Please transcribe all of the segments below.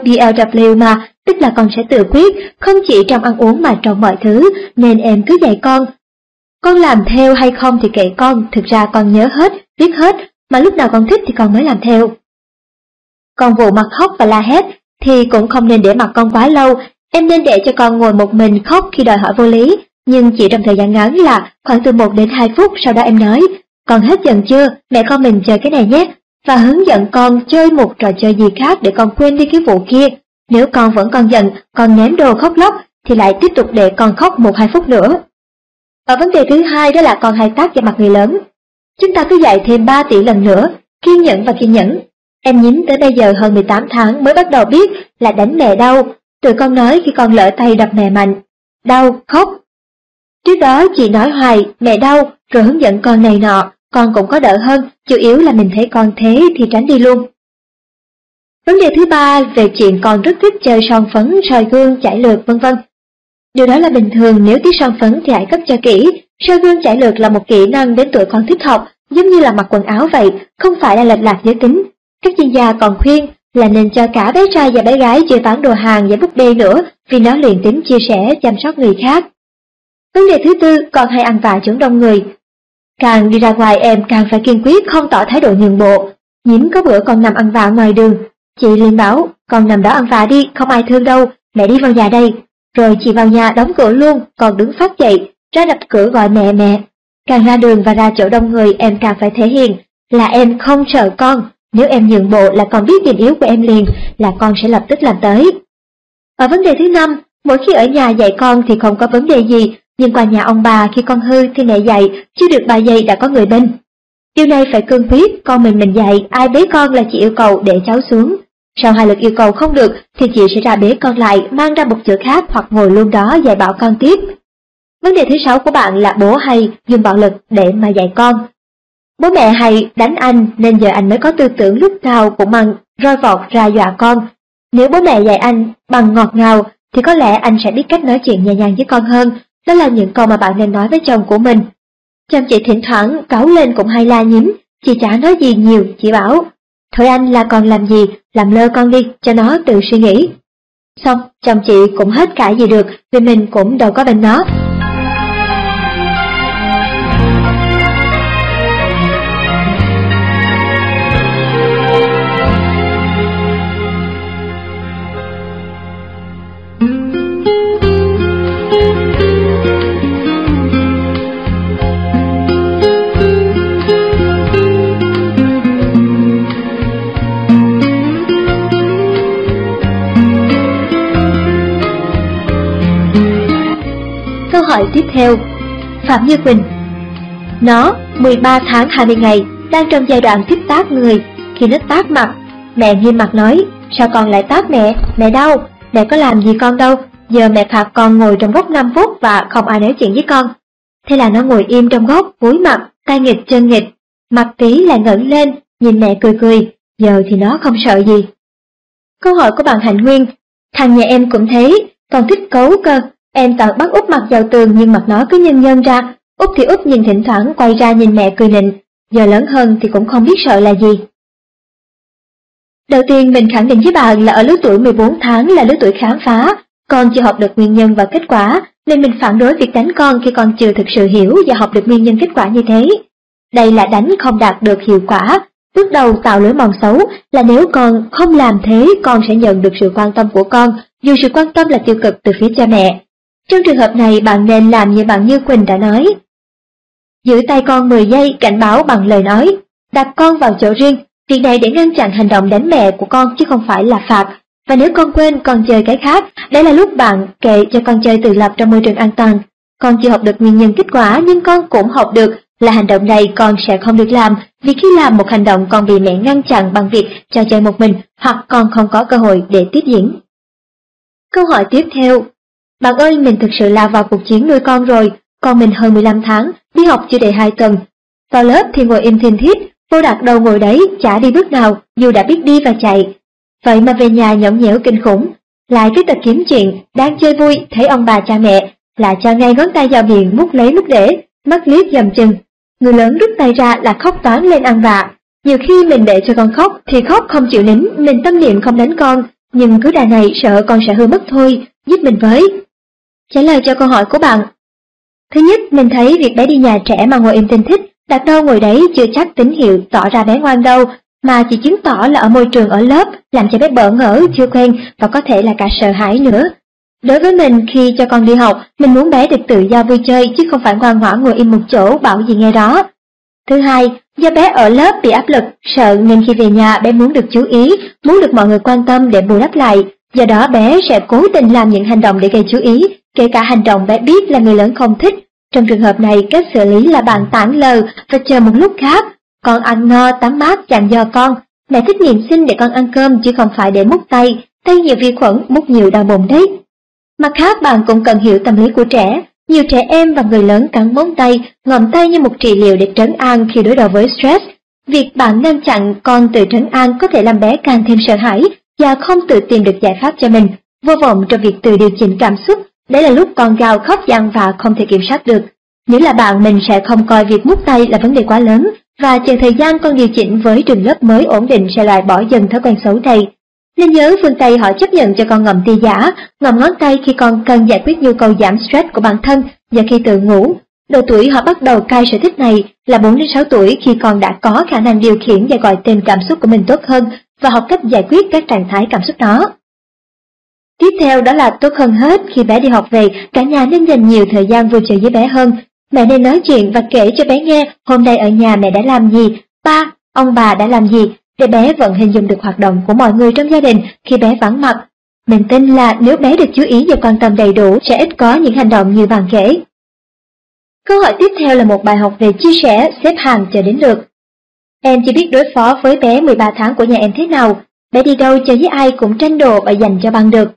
BLW mà, tức là con sẽ tự quyết, không chỉ trong ăn uống mà trong mọi thứ, nên em cứ dạy con. Con làm theo hay không thì kệ con, thực ra con nhớ hết, biết hết, mà lúc nào con thích thì con mới làm theo. Còn vụ mặt khóc và la hét thì cũng không nên để mặc con quá lâu, em nên để cho con ngồi một mình khóc khi đòi hỏi vô lý, nhưng chỉ trong thời gian ngắn là khoảng từ 1 đến 2 phút, sau đó em nói, con hết giận chưa, mẹ con mình chơi cái này nhé, và hướng dẫn con chơi một trò chơi gì khác để con quên đi cái vụ kia. Nếu con vẫn còn giận, con ném đồ khóc lóc, thì lại tiếp tục để con khóc 1-2 phút nữa. Và vấn đề thứ hai đó là con hay tát vào mặt người lớn. Chúng ta cứ dạy thêm 3 tỷ lần nữa, kiên nhẫn và kiên nhẫn. Em Nhím tới bây giờ hơn 18 tháng mới bắt đầu biết là đánh mẹ đau. Tụi con nói khi con lỡ tay đập mẹ mạnh, đau, khóc. Trước đó chị nói hoài, mẹ đau, rồi hướng dẫn con này nọ, con cũng có đỡ hơn, chủ yếu là mình thấy con thế thì tránh đi luôn. Vấn đề thứ ba về chuyện con rất thích chơi son phấn, soi gương, chải lược vân vân. Điều đó là bình thường, nếu tiếc son phấn thì hãy cấp cho kỹ. Soi gương chải lược là một kỹ năng đến tuổi con thích học, giống như là mặc quần áo vậy, không phải là lệch lạc giới tính. Các chuyên gia còn khuyên là nên cho cả bé trai và bé gái chơi bán đồ hàng và búp bê nữa, vì nó luyện tính chia sẻ, chăm sóc người khác. Vấn đề thứ tư, con hay ăn vạ chỗ đông người. Càng đi ra ngoài em càng phải kiên quyết không tỏ thái độ nhường bộ. Nhím có bữa con nằm ăn vạ ngoài đường, chị liền bảo, con nằm đó ăn vạ đi, không ai thương đâu, mẹ đi vào nhà đây. Rồi chị vào nhà đóng cửa luôn, còn đứng phát dậy, ra đập cửa gọi mẹ mẹ. Càng ra đường và ra chỗ đông người em càng phải thể hiện là em không sợ con. Nếu em nhượng bộ là con biết điểm yếu của em liền, là con sẽ lập tức làm tới. Và vấn đề thứ 5, mỗi khi ở nhà dạy con thì không có vấn đề gì, nhưng qua nhà ông bà khi con hư thì mẹ dạy, chưa được 3 giây đã có người bên. Điều này phải cương quyết, con mình dạy, ai bế con là chị yêu cầu để cháu xuống. Sau 2 lượt yêu cầu không được thì chị sẽ ra bế con lại, mang ra một chỗ khác hoặc ngồi luôn đó dạy bảo con tiếp. Vấn đề thứ 6 của bạn là bố hay dùng bạo lực để mà dạy con. Bố mẹ hay đánh anh nên giờ anh mới có tư tưởng lúc nào cũng mang roi vọt ra dọa con. Nếu bố mẹ dạy anh bằng ngọt ngào thì có lẽ anh sẽ biết cách nói chuyện nhẹ nhàng với con hơn. Đó là những câu mà bạn nên nói với chồng của mình. Chồng chị thỉnh thoảng cáu lên cũng hay la Nhím, chị chả nói gì nhiều, chị bảo, thôi anh là còn làm gì, làm lơ con đi, cho nó tự suy nghĩ. Xong, chồng chị cũng hết cãi gì được, vì mình cũng đâu có bên nó. Câu hỏi tiếp theo, Phạm Như Quỳnh. Nó 13 tháng 20 ngày, đang trong giai đoạn thích tát người. Khi nó tát mặt, mẹ nghiêm mặt nói, sao con lại tát mẹ, mẹ đau, mẹ có làm gì con đâu, giờ mẹ phạt con ngồi trong góc 5 phút và không ai nói chuyện với con. Thế là nó ngồi im trong góc, cúi mặt, tay nghịch chân nghịch, mặt tí lại ngẩng lên, nhìn mẹ cười cười, giờ thì nó không sợ gì. Câu hỏi của bạn Hạnh Nguyên, thằng nhà em cũng thế, con thích cấu cơ. Em toàn bắt Út mặt vào tường nhưng mặt nó cứ nhân nhân ra, Út thì Út nhìn thỉnh thoảng quay ra nhìn mẹ cười nịnh, giờ lớn hơn thì cũng không biết sợ là gì. Đầu tiên mình khẳng định với bạn là ở lứa tuổi 14 tháng là lứa tuổi khám phá, con chưa học được nguyên nhân và kết quả, nên mình phản đối việc đánh con khi con chưa thực sự hiểu và học được nguyên nhân kết quả như thế. Đây là đánh không đạt được hiệu quả. Bước đầu tạo lối mòn xấu là nếu con không làm thế, con sẽ nhận được sự quan tâm của con, dù sự quan tâm là tiêu cực từ phía cha mẹ. Trong trường hợp này, bạn nên làm như bạn Như Quỳnh đã nói. Giữ tay con 10 giây, cảnh báo bằng lời nói. Đặt con vào chỗ riêng, việc này để ngăn chặn hành động đánh mẹ của con chứ không phải là phạt. Và nếu con quên con chơi cái khác, đây là lúc bạn kệ cho con chơi tự lập trong môi trường an toàn. Con chưa học được nguyên nhân kết quả, nhưng con cũng học được là hành động này con sẽ không được làm, vì khi làm một hành động con bị mẹ ngăn chặn bằng việc cho chơi một mình, hoặc con không có cơ hội để tiếp diễn. Câu hỏi tiếp theo. Bạn ơi, mình thực sự lao vào cuộc chiến nuôi con rồi, con mình hơn 15 tháng, đi học chưa đầy 2 tuần. Vào lớp thì ngồi im thiên thít, vô đặt đâu ngồi đấy, chả đi bước nào, dù đã biết đi và chạy. Vậy mà về nhà nhõng nhẽo kinh khủng, lại cái tật kiếm chuyện, đang chơi vui, thấy ông bà cha mẹ, lại cho ngay ngón tay vào miệng mút lấy mút để, mắt liếc dầm chừng. Người lớn rút tay ra là khóc toáng lên ăn vạ. Nhiều khi mình để cho con khóc thì khóc không chịu nín, mình tâm niệm không đánh con, nhưng cứ đà này sợ con sẽ hư mất thôi, giúp mình với. Trả lời cho câu hỏi của bạn. Thứ nhất, mình thấy việc bé đi nhà trẻ mà ngồi im tin thích, đặt đâu ngồi đấy chưa chắc tín hiệu tỏ ra bé ngoan đâu, mà chỉ chứng tỏ là ở môi trường ở lớp làm cho bé bỡ ngỡ, chưa quen và có thể là cả sợ hãi nữa. Đối với mình, khi cho con đi học, mình muốn bé được tự do vui chơi chứ không phải ngoan ngoãn ngồi im một chỗ bảo gì nghe đó. Thứ hai, do bé ở lớp bị áp lực, sợ nên khi về nhà bé muốn được chú ý, muốn được mọi người quan tâm để bù đắp lại. Do đó bé sẽ cố tình làm những hành động để gây chú ý, kể cả hành động bé biết là người lớn không thích. Trong trường hợp này, cách xử lý là bạn tản lờ và chờ một lúc khác. Con ăn no, tắm mát, dặn dò con. Mẹ thích niềm xin để con ăn cơm chứ không phải để múc tay. Tay nhiều vi khuẩn, múc nhiều đau bụng đấy. Mặt khác, bạn cũng cần hiểu tâm lý của trẻ. Nhiều trẻ em và người lớn cắn móng tay, ngậm tay như một trị liệu để trấn an khi đối đầu với stress. Việc bạn ngăn chặn con tự trấn an có thể làm bé càng thêm sợ hãi và không tự tìm được giải pháp cho mình, vô vọng trong việc tự điều chỉnh cảm xúc. Đấy là lúc con gào khóc dằn vạ không thể kiểm soát được. Nếu là bạn, mình sẽ không coi việc múc tay là vấn đề quá lớn, và chờ thời gian con điều chỉnh với trường lớp mới ổn định sẽ loại bỏ dần thói quen xấu này. Nên nhớ phương Tây họ chấp nhận cho con ngậm ti giả, ngậm ngón tay khi con cần giải quyết nhu cầu giảm stress của bản thân và khi tự ngủ. Độ tuổi họ bắt đầu cai sở thích này là 4 đến 6 tuổi, khi con đã có khả năng điều khiển và gọi tên cảm xúc của mình tốt hơn và học cách giải quyết các trạng thái cảm xúc đó. Tiếp theo đó là tốt hơn hết, khi bé đi học về, cả nhà nên dành nhiều thời gian vui chơi với bé hơn. Mẹ nên nói chuyện và kể cho bé nghe hôm nay ở nhà mẹ đã làm gì, ba, ông bà đã làm gì, để bé vẫn hình dung được hoạt động của mọi người trong gia đình khi bé vắng mặt. Mình tin là nếu bé được chú ý và quan tâm đầy đủ sẽ ít có những hành động như bạn kể. Câu hỏi tiếp theo là một bài học về chia sẻ, xếp hàng chờ đến lượt. Em chỉ biết đối phó với bé 13 tháng của nhà em thế nào, bé đi đâu chơi với ai cũng tranh đồ và dành cho bằng được.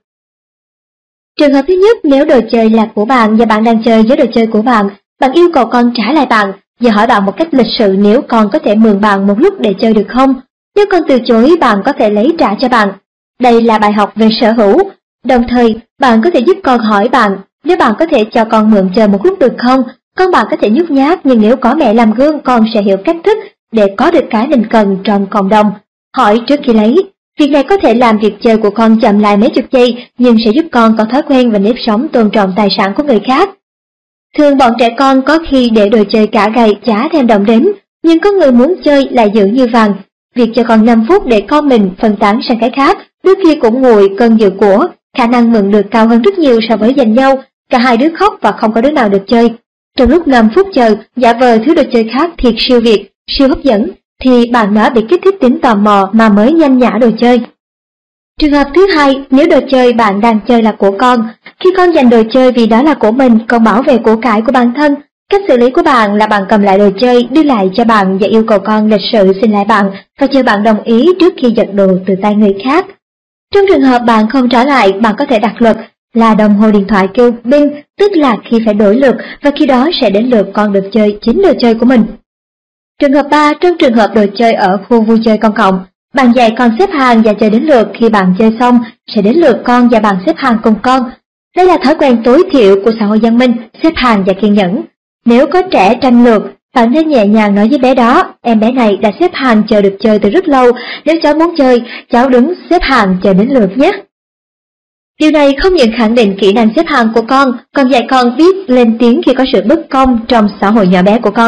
Trường hợp thứ nhất, nếu đồ chơi là của bạn và bạn đang chơi với đồ chơi của bạn, bạn yêu cầu con trả lại bạn và hỏi bạn một cách lịch sự nếu con có thể mượn bạn một lúc để chơi được không. Nếu con từ chối, bạn có thể lấy trả cho bạn. Đây là bài học về sở hữu. Đồng thời, bạn có thể giúp con hỏi bạn, nếu bạn có thể cho con mượn chơi một lúc được không? Con bạn có thể nhút nhát, nhưng nếu có mẹ làm gương, con sẽ hiểu cách thức để có được cái mình cần trong cộng đồng. Hỏi trước khi lấy. Việc này có thể làm việc chơi của con chậm lại mấy chục giây, nhưng sẽ giúp con có thói quen và nếp sống tôn trọng tài sản của người khác. Thường bọn trẻ con có khi để đồ chơi cả ngày chả thèm động đến, nhưng có người muốn chơi lại giữ như vàng. Việc cho con 5 phút để con mình phân tán sang cái khác, đôi khi cũng nguội cơn dự của, khả năng mượn được cao hơn rất nhiều so với giành nhau. Cả hai đứa khóc và không có đứa nào được chơi. Trong lúc 5 phút chờ, giả vờ thứ đồ chơi khác thiệt siêu việt, siêu hấp dẫn, thì bạn đã bị kích thích tính tò mò mà mới nhanh nhã đồ chơi. Trường hợp thứ hai, nếu đồ chơi bạn đang chơi là của con, khi con giành đồ chơi vì đó là của mình, con bảo vệ của cải của bản thân, cách xử lý của bạn là bạn cầm lại đồ chơi, đưa lại cho bạn và yêu cầu con lịch sự xin lại bạn và chờ bạn đồng ý trước khi giật đồ từ tay người khác. Trong trường hợp bạn không trả lại, bạn có thể đặt luật là đồng hồ điện thoại kêu bing, tức là khi phải đổi lượt và khi đó sẽ đến lượt con được chơi chính đồ chơi của mình. Trường hợp 3, trong trường hợp đồ chơi ở khu vui chơi công cộng, bạn dạy con xếp hàng và chờ đến lượt, khi bạn chơi xong sẽ đến lượt con và bạn xếp hàng cùng con. Đây là thói quen tối thiểu của xã hội văn minh, xếp hàng và kiên nhẫn. Nếu có trẻ tranh lượt, bạn nên nhẹ nhàng nói với bé đó, em bé này đã xếp hàng chờ được chơi từ rất lâu, nếu cháu muốn chơi, cháu đứng xếp hàng chờ đến lượt nhé. Điều này không những khẳng định kỹ năng xếp hàng của con, còn dạy con biết lên tiếng khi có sự bất công trong xã hội nhỏ bé của con.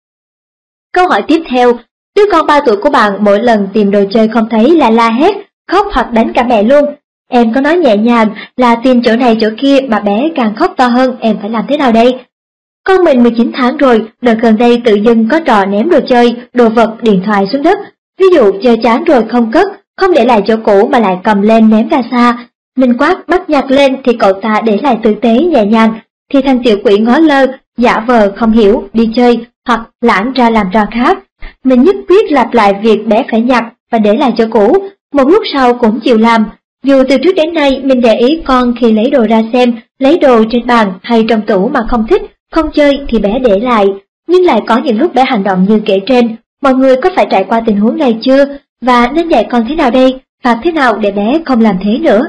Câu hỏi tiếp theo, đứa con 3 tuổi của bạn mỗi lần tìm đồ chơi không thấy là la hét, khóc hoặc đánh cả mẹ luôn. Em có nói nhẹ nhàng là tìm chỗ này chỗ kia mà bé càng khóc to hơn, em phải làm thế nào đây? Con mình 19 tháng rồi, đợt gần đây tự dưng có trò ném đồ chơi, đồ vật, điện thoại xuống đất. Ví dụ chơi chán rồi không cất, không để lại chỗ cũ mà lại cầm lên ném ra xa. Mình quát bắt nhặt lên thì cậu ta để lại tử tế nhẹ nhàng, thì thằng tiểu quỷ ngó lơ, giả vờ không hiểu, đi chơi hoặc lãng ra làm trò khác. Mình nhất quyết lặp lại việc bé phải nhặt và để lại chỗ cũ, một lúc sau cũng chịu làm. Dù từ trước đến nay mình để ý con khi lấy đồ ra xem, lấy đồ trên bàn hay trong tủ mà không thích, không chơi thì bé để lại, nhưng lại có những lúc bé hành động như kể trên. Mọi người có phải trải qua tình huống này chưa? Và nên dạy con thế nào đây? Phạt thế nào để bé không làm thế nữa?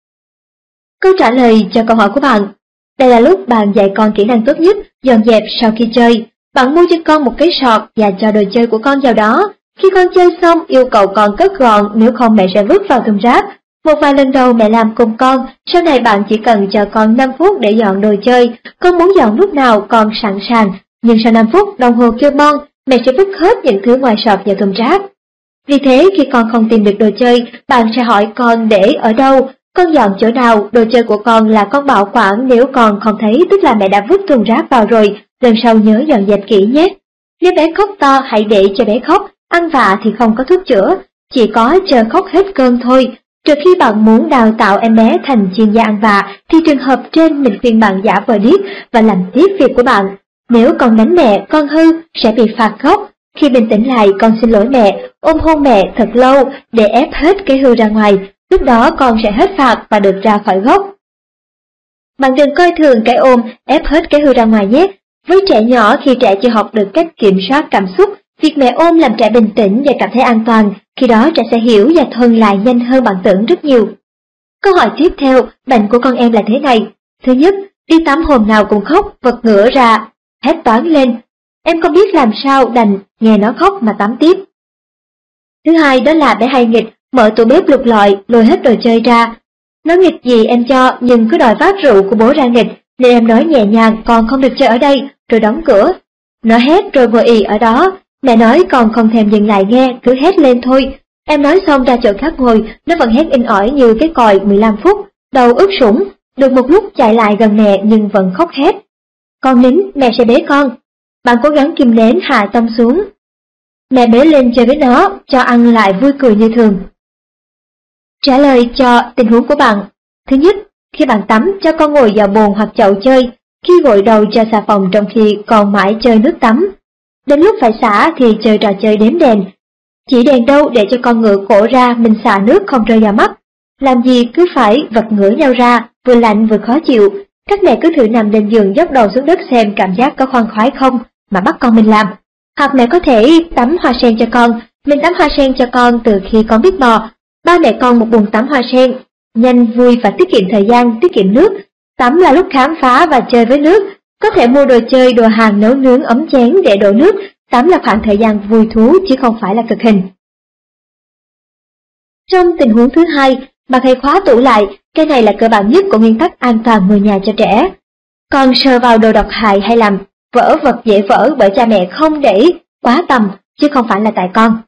Câu trả lời cho câu hỏi của bạn. Đây là lúc bạn dạy con kỹ năng tốt nhất, dọn dẹp sau khi chơi. Bạn mua cho con một cái sọt và cho đồ chơi của con vào đó. Khi con chơi xong, yêu cầu con cất gọn, nếu không mẹ sẽ vứt vào thùng rác. Một vài lần đầu mẹ làm cùng con, sau này bạn chỉ cần cho con 5 phút để dọn đồ chơi, con muốn dọn lúc nào con sẵn sàng, nhưng sau 5 phút đồng hồ kêu bon, mẹ sẽ vứt hết những thứ ngoài sọt vào thùng rác. Vì thế khi con không tìm được đồ chơi, bạn sẽ hỏi con để ở đâu, con dọn chỗ nào, đồ chơi của con là con bảo quản, nếu con không thấy tức là mẹ đã vứt thùng rác vào rồi, lần sau nhớ dọn dẹp kỹ nhé. Nếu bé khóc to hãy để cho bé khóc, ăn vạ thì không có thuốc chữa, chỉ có chờ khóc hết cơn thôi. Trừ khi bạn muốn đào tạo em bé thành chuyên gia ăn vạ, thì trường hợp trên mình khuyên bạn giả vờ điếc và làm tiếp việc của bạn. Nếu con đánh mẹ, con hư sẽ bị phạt gốc. Khi bình tĩnh lại, con xin lỗi mẹ, ôm hôn mẹ thật lâu để ép hết cái hư ra ngoài. Lúc đó con sẽ hết phạt và được ra khỏi gốc. Bạn đừng coi thường cái ôm ép hết cái hư ra ngoài nhé. Với trẻ nhỏ, khi trẻ chưa học được cách kiểm soát cảm xúc, việc mẹ ôm làm trẻ bình tĩnh và cảm thấy an toàn, khi đó trẻ sẽ hiểu và thuần lại nhanh hơn bạn tưởng rất nhiều. Câu hỏi tiếp theo, bệnh của con em là thế này. Thứ nhất, đi tắm hôm nào cũng khóc, vật ngửa ra, hét toáng lên. Em không biết làm sao đành nghe nó khóc mà tắm tiếp. Thứ hai, đó là bé hay nghịch, mở tủ bếp lục lọi, lôi hết đồ chơi ra. Nó nghịch gì em cho, nhưng cứ đòi vác rượu của bố ra nghịch, nên em nói nhẹ nhàng con không được chơi ở đây, rồi đóng cửa. Nó hét rồi ngồi ì ở đó. Mẹ nói con không thèm dừng lại nghe, cứ hét lên thôi. Em nói xong ra chỗ khác ngồi, nó vẫn hét inh ỏi như cái còi 15 phút, đầu ướt sũng, được một lúc chạy lại gần mẹ nhưng vẫn khóc hét. Con nín, mẹ sẽ bế con. Bạn cố gắng kìm nén hạ tâm xuống. Mẹ bế lên chơi với nó, cho ăn lại vui cười như thường. Trả lời cho tình huống của bạn. Thứ nhất, khi bạn tắm, cho con ngồi vào bồn hoặc chậu chơi. Khi gội đầu cho xà phòng trong khi còn mãi chơi nước tắm. Đến lúc phải xả thì chơi trò chơi đếm đèn. Chỉ đèn đâu để cho con ngửa cổ ra, mình xả nước không rơi vào mắt. Làm gì cứ phải vật ngửa nhau ra, vừa lạnh vừa khó chịu. Các mẹ cứ thử nằm lên giường dốc đầu xuống đất xem cảm giác có khoan khoái không, mà bắt con mình làm. Hoặc mẹ có thể tắm hoa sen cho con, mình tắm hoa sen cho con từ khi con biết bò. Ba mẹ con một bồn tắm hoa sen, nhanh vui và tiết kiệm thời gian, tiết kiệm nước. Tắm là lúc khám phá và chơi với nước, có thể mua đồ chơi, đồ hàng nấu nướng, ấm chén để đổ nước. Tắm là khoảng thời gian vui thú chứ không phải là cực hình. Trong tình huống thứ hai, bạn hãy khóa tủ lại, cái này là cơ bản nhất của nguyên tắc an toàn ngôi nhà cho trẻ. Còn sờ vào đồ độc hại hay làm vỡ vật dễ vỡ bởi cha mẹ không để quá tầm, chứ không phải là tại con.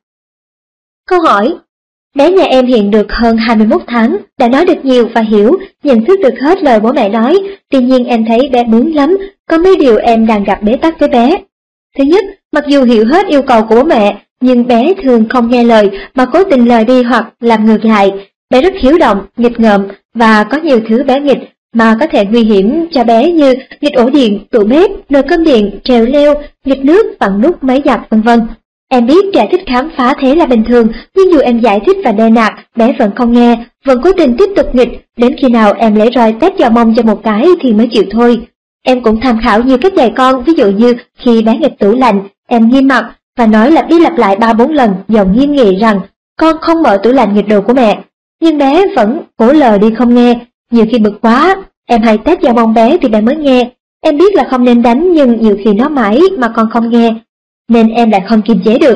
Câu hỏi. Bé nhà em hiện được hơn 21 tháng, đã nói được nhiều và hiểu, nhận thức được hết lời bố mẹ nói, tuy nhiên em thấy bé bướng lắm, có mấy điều em đang gặp bế tắc với bé. Thứ nhất, mặc dù hiểu hết yêu cầu của bố mẹ, nhưng bé thường không nghe lời mà cố tình lờ đi hoặc làm ngược lại. Bé rất hiếu động, nghịch ngợm và có nhiều thứ bé nghịch mà có thể nguy hiểm cho bé như nghịch ổ điện, tủ bếp, nồi cơm điện, trèo leo, nghịch nước, vặn nút máy giặt vân vân. Em biết trẻ thích khám phá thế là bình thường, nhưng dù em giải thích và đe nạt, bé vẫn không nghe, vẫn cố tình tiếp tục nghịch, đến khi nào em lấy roi tét vào mông cho một cái thì mới chịu thôi. Em cũng tham khảo nhiều cách dạy con, ví dụ như khi bé nghịch tủ lạnh, em nghiêm mặt và nói lặp đi lặp lại 3-4 lần, giọng nghiêm nghị rằng con không mở tủ lạnh nghịch đồ của mẹ. Nhưng bé vẫn cố lờ đi không nghe, nhiều khi bực quá, em hay tét vào mông bé thì bé mới nghe. Em biết là không nên đánh nhưng nhiều khi nó mãi mà con không nghe, nên em lại không kiềm chế được.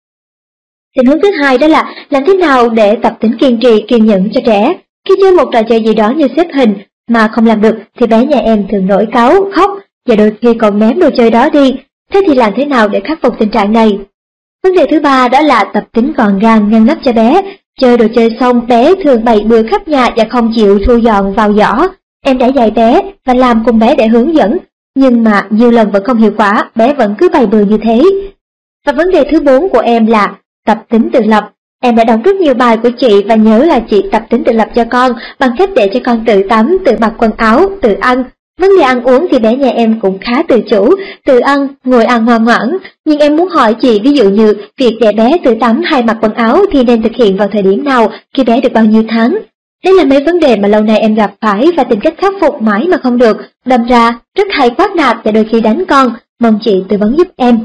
Tình huống thứ hai đó là làm thế nào để tập tính kiên trì, kiên nhẫn cho trẻ. Khi chơi một trò chơi gì đó như xếp hình mà không làm được thì bé nhà em thường nổi cáu, khóc và đôi khi còn ném đồ chơi đó đi. Thế thì làm thế nào để khắc phục tình trạng này? Vấn đề thứ ba đó là tập tính gọn gàng, ngăn nắp cho bé. Chơi đồ chơi xong bé thường bày bừa khắp nhà và không chịu thu dọn vào giỏ. Em đã dạy bé và làm cùng bé để hướng dẫn, nhưng mà nhiều lần vẫn không hiệu quả, bé vẫn cứ bày bừa như thế. Và vấn đề thứ 4 của em là tập tính tự lập. Em đã đọc rất nhiều bài của chị và nhớ là chị tập tính tự lập cho con bằng cách để cho con tự tắm, tự mặc quần áo, tự ăn. Vấn đề ăn uống thì bé nhà em cũng khá tự chủ, tự ăn, ngồi ăn ngoan ngoãn. Nhưng em muốn hỏi chị, ví dụ như việc để bé tự tắm hay mặc quần áo thì nên thực hiện vào thời điểm nào, khi bé được bao nhiêu tháng? Đây là mấy vấn đề mà lâu nay em gặp phải và tìm cách khắc phục mãi mà không được, đâm ra rất hay quát nạt và đôi khi đánh con, mong chị tư vấn giúp em.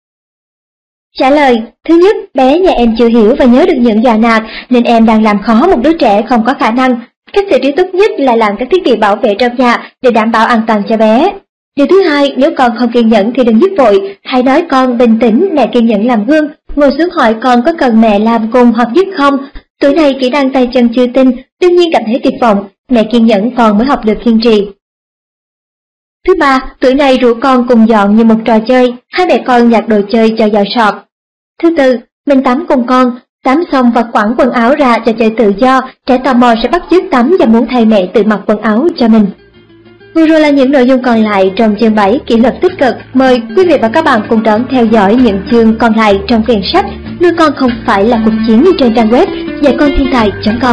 Trả lời. Thứ nhất, bé nhà em chưa hiểu và nhớ được những dọa nạt nên em đang làm khó một đứa trẻ không có khả năng. Cách xử trí tốt nhất là làm các thiết bị bảo vệ trong nhà để đảm bảo an toàn cho bé. Điều thứ hai, nếu con không kiên nhẫn thì đừng giúp vội, hãy nói con bình tĩnh, mẹ kiên nhẫn làm gương, ngồi xuống hỏi con có cần mẹ làm cùng hoặc giúp không. Tuổi này kỹ năng tay chân chưa tinh, đương nhiên cảm thấy tuyệt vọng, mẹ kiên nhẫn con mới học được kiên trì. Thứ ba, tuổi này rủ con cùng dọn như một trò chơi, hai mẹ con nhặt đồ chơi cho vào sọt. Thứ tư, mình tắm cùng con, tắm xong và quẳng quần áo ra cho chơi tự do, trẻ tò mò sẽ bắt chước tắm và muốn thay mẹ tự mặc quần áo cho mình. Vừa rồi là những nội dung còn lại trong chương 7 kỷ luật tích cực. Mời quý vị và các bạn cùng đón theo dõi những chương còn lại trong quyển sách Nuôi con không phải là cuộc chiến trên trang web dạy-con-thiên-tài.com.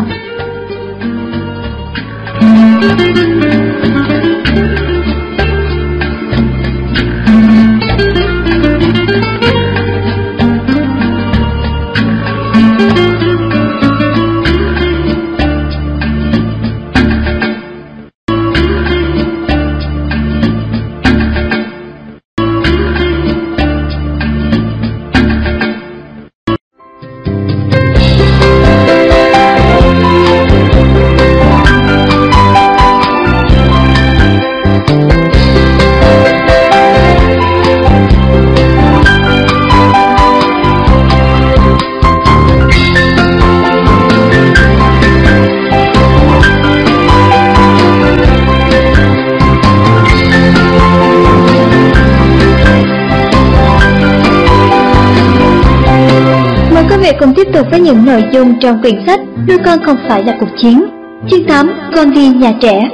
Cùng tiếp tục với những nội dung trong quyển sách Nuôi con không phải là cuộc chiến. Chương 8. Con đi nhà trẻ.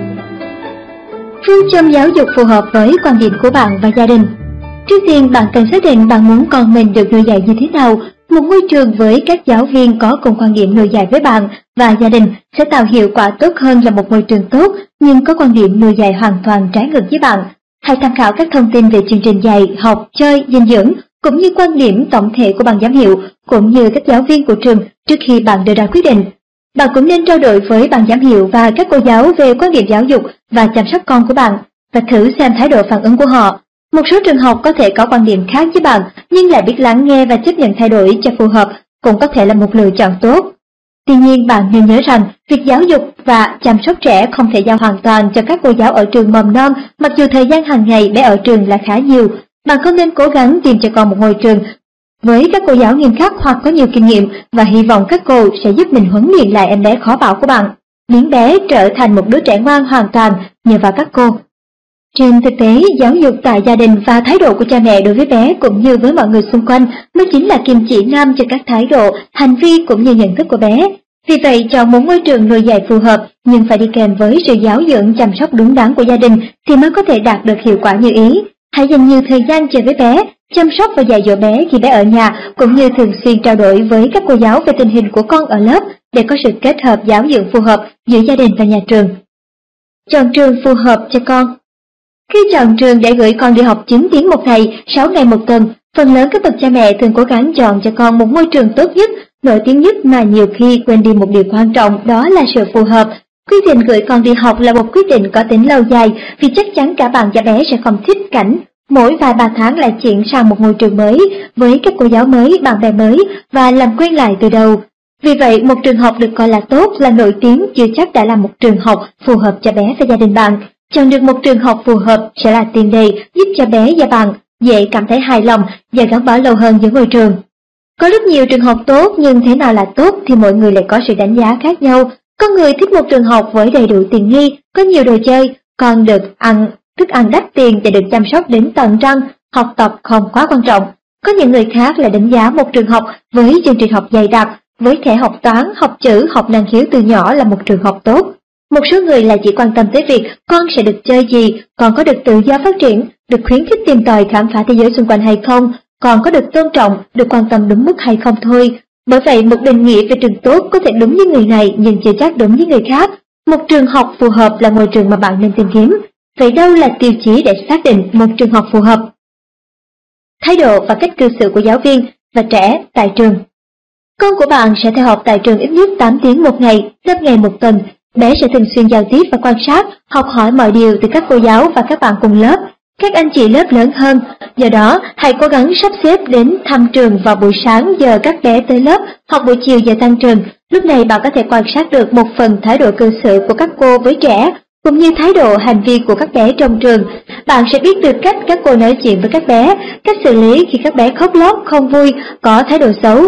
Phương châm giáo dục phù hợp với quan điểm của bạn và gia đình. Trước tiên, bạn cần xác định bạn muốn con mình được nuôi dạy như thế nào. Một môi trường với các giáo viên có cùng quan điểm nuôi dạy với bạn và gia đình sẽ tạo hiệu quả tốt hơn là một môi trường tốt nhưng có quan điểm nuôi dạy hoàn toàn trái ngược với bạn. Hãy tham khảo các thông tin về chương trình dạy, học, chơi, dinh dưỡng cũng như quan điểm tổng thể của ban giám hiệu cũng như các giáo viên của trường trước khi bạn đưa ra quyết định. Bạn cũng nên trao đổi với ban giám hiệu và các cô giáo về quan điểm giáo dục và chăm sóc con của bạn và thử xem thái độ phản ứng của họ. Một số trường học có thể có quan điểm khác với bạn nhưng lại biết lắng nghe và chấp nhận thay đổi cho phù hợp cũng có thể là một lựa chọn tốt. Tuy nhiên, bạn nên nhớ rằng việc giáo dục và chăm sóc trẻ không thể giao hoàn toàn cho các cô giáo ở trường mầm non, mặc dù thời gian hàng ngày bé ở trường là khá nhiều. Bạn không nên cố gắng tìm cho con một ngôi trường với các cô giáo nghiêm khắc hoặc có nhiều kinh nghiệm và hy vọng các cô sẽ giúp mình huấn luyện lại em bé khó bảo của bạn, biến bé trở thành một đứa trẻ ngoan hoàn toàn nhờ vào các cô. Trên thực tế, giáo dục tại gia đình và thái độ của cha mẹ đối với bé cũng như với mọi người xung quanh mới chính là kim chỉ nam cho các thái độ, hành vi cũng như nhận thức của bé. Vì vậy, chọn một môi trường nuôi dạy phù hợp nhưng phải đi kèm với sự giáo dưỡng chăm sóc đúng đắn của gia đình thì mới có thể đạt được hiệu quả như ý. Hãy dành nhiều thời gian chơi với bé, chăm sóc và dạy dỗ bé khi bé ở nhà, cũng như thường xuyên trao đổi với các cô giáo về tình hình của con ở lớp để có sự kết hợp giáo dưỡng phù hợp giữa gia đình và nhà trường. Chọn trường phù hợp cho con. Khi chọn trường để gửi con đi học 9 tiếng một ngày, 6 ngày một tuần, phần lớn các bậc cha mẹ thường cố gắng chọn cho con một môi trường tốt nhất, nổi tiếng nhất mà nhiều khi quên đi một điều quan trọng, đó là sự phù hợp. Quyết định gửi con đi học là một quyết định có tính lâu dài vì chắc chắn cả bạn và bé sẽ không thích cảnh mỗi vài 3 tháng lại chuyển sang một ngôi trường mới với các cô giáo mới, bạn bè mới và làm quen lại từ đầu. Vì vậy, một trường học được coi là tốt, là nổi tiếng chưa chắc đã là một trường học phù hợp cho bé và gia đình bạn. Chọn được một trường học phù hợp sẽ là tiền đề giúp cho bé và bạn dễ cảm thấy hài lòng và gắn bó lâu hơn với ngôi trường. Có rất nhiều trường học tốt nhưng thế nào là tốt thì mỗi người lại có sự đánh giá khác nhau. Có người thích một trường học với đầy đủ tiện nghi, có nhiều đồ chơi, con được ăn thức ăn đắt tiền và được chăm sóc đến tận răng, học tập không quá quan trọng. Có những người khác lại đánh giá một trường học với chương trình học dày đặc, với thẻ học toán, học chữ, học năng khiếu từ nhỏ là một trường học tốt. Một số người lại chỉ quan tâm tới việc con sẽ được chơi gì, con có được tự do phát triển, được khuyến khích tìm tòi khám phá thế giới xung quanh hay không, con có được tôn trọng, được quan tâm đúng mức hay không thôi. Bởi vậy, một định nghĩa về trường tốt có thể đúng với người này nhưng chưa chắc đúng với người khác. Một trường học phù hợp là ngôi trường mà bạn nên tìm kiếm. Vậy đâu là tiêu chí để xác định một trường học phù hợp? Thái độ và cách cư xử của giáo viên và trẻ tại trường. Con của bạn sẽ theo học tại trường ít nhất 8 tiếng một ngày, 5 ngày một tuần. Bé sẽ thường xuyên giao tiếp và quan sát, học hỏi mọi điều từ các cô giáo và các bạn cùng lớp, các anh chị lớp lớn hơn. Do đó, hãy cố gắng sắp xếp đến thăm trường vào buổi sáng giờ các bé tới lớp, hoặc buổi chiều giờ tan trường. Lúc này bạn có thể quan sát được một phần thái độ cư xử của các cô với trẻ, cũng như thái độ hành vi của các bé trong trường. Bạn sẽ biết được cách các cô nói chuyện với các bé, cách xử lý khi các bé khóc lóc, không vui, có thái độ xấu.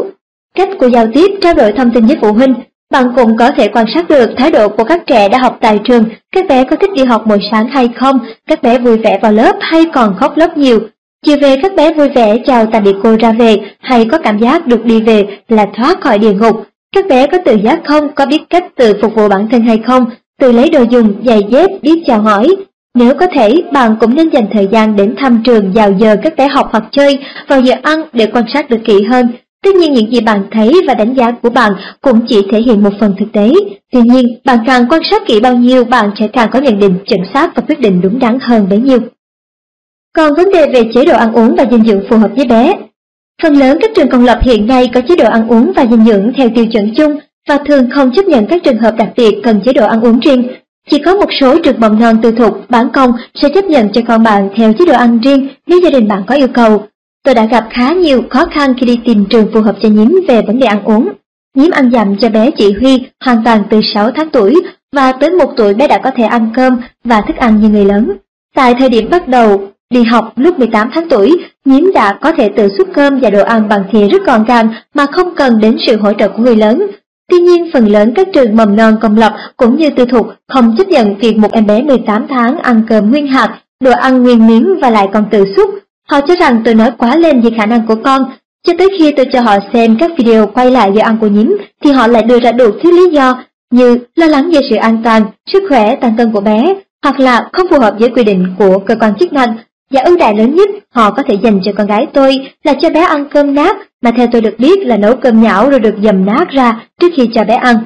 cách cô giao tiếp, trao đổi thông tin với phụ huynh. Bạn cũng có thể quan sát được thái độ của các trẻ đã học tại trường, các bé có thích đi học mỗi sáng hay không, các bé vui vẻ vào lớp hay còn khóc lớp nhiều. Chiều về các bé vui vẻ chào tạm biệt cô ra về hay có cảm giác được đi về là thoát khỏi địa ngục. Các bé có tự giác không, có biết cách tự phục vụ bản thân hay không, tự lấy đồ dùng, giày dép, biết chào hỏi. Nếu có thể, bạn cũng nên dành thời gian đến thăm trường vào giờ các bé học hoặc chơi, vào giờ ăn để quan sát được kỹ hơn. Tất nhiên những gì bạn thấy và đánh giá của bạn cũng chỉ thể hiện một phần thực tế. Tuy nhiên, bạn càng quan sát kỹ bao nhiêu, bạn sẽ càng có nhận định chuẩn xác và quyết định đúng đắn hơn bấy nhiêu. Còn vấn đề về chế độ ăn uống và dinh dưỡng phù hợp với bé. Phần lớn các trường công lập hiện nay có chế độ ăn uống và dinh dưỡng theo tiêu chuẩn chung và thường không chấp nhận các trường hợp đặc biệt cần chế độ ăn uống riêng. Chỉ có một số trường mầm non tư thục bán công sẽ chấp nhận cho con bạn theo chế độ ăn riêng nếu gia đình bạn có yêu cầu. Tôi đã gặp khá nhiều khó khăn khi đi tìm trường phù hợp cho Nhím về vấn đề ăn uống. Nhím ăn dặm cho bé Chị Huy hoàn toàn từ 6 tháng tuổi và tới 1 tuổi bé đã có thể ăn cơm và thức ăn như người lớn. Tại thời điểm bắt đầu đi học lúc 18 tháng tuổi, Nhím đã có thể tự xúc cơm và đồ ăn bằng thìa rất gọn gàng mà không cần đến sự hỗ trợ của người lớn. Tuy nhiên, phần lớn các trường mầm non công lập cũng như tư thục không chấp nhận việc một em bé 18 tháng ăn cơm nguyên hạt, đồ ăn nguyên miếng và lại còn tự xúc. Họ cho rằng tôi nói quá lên về khả năng của con. Cho tới khi tôi cho họ xem các video quay lại giờ ăn của Nhím, thì họ lại đưa ra đủ thứ lý do như lo lắng về sự an toàn, sức khỏe, tăng cân của bé, hoặc là không phù hợp với quy định của cơ quan chức năng. Và ưu đãi lớn nhất họ có thể dành cho con gái tôi là cho bé ăn cơm nát, mà theo tôi được biết là nấu cơm nhão rồi được dầm nát ra trước khi cho bé ăn.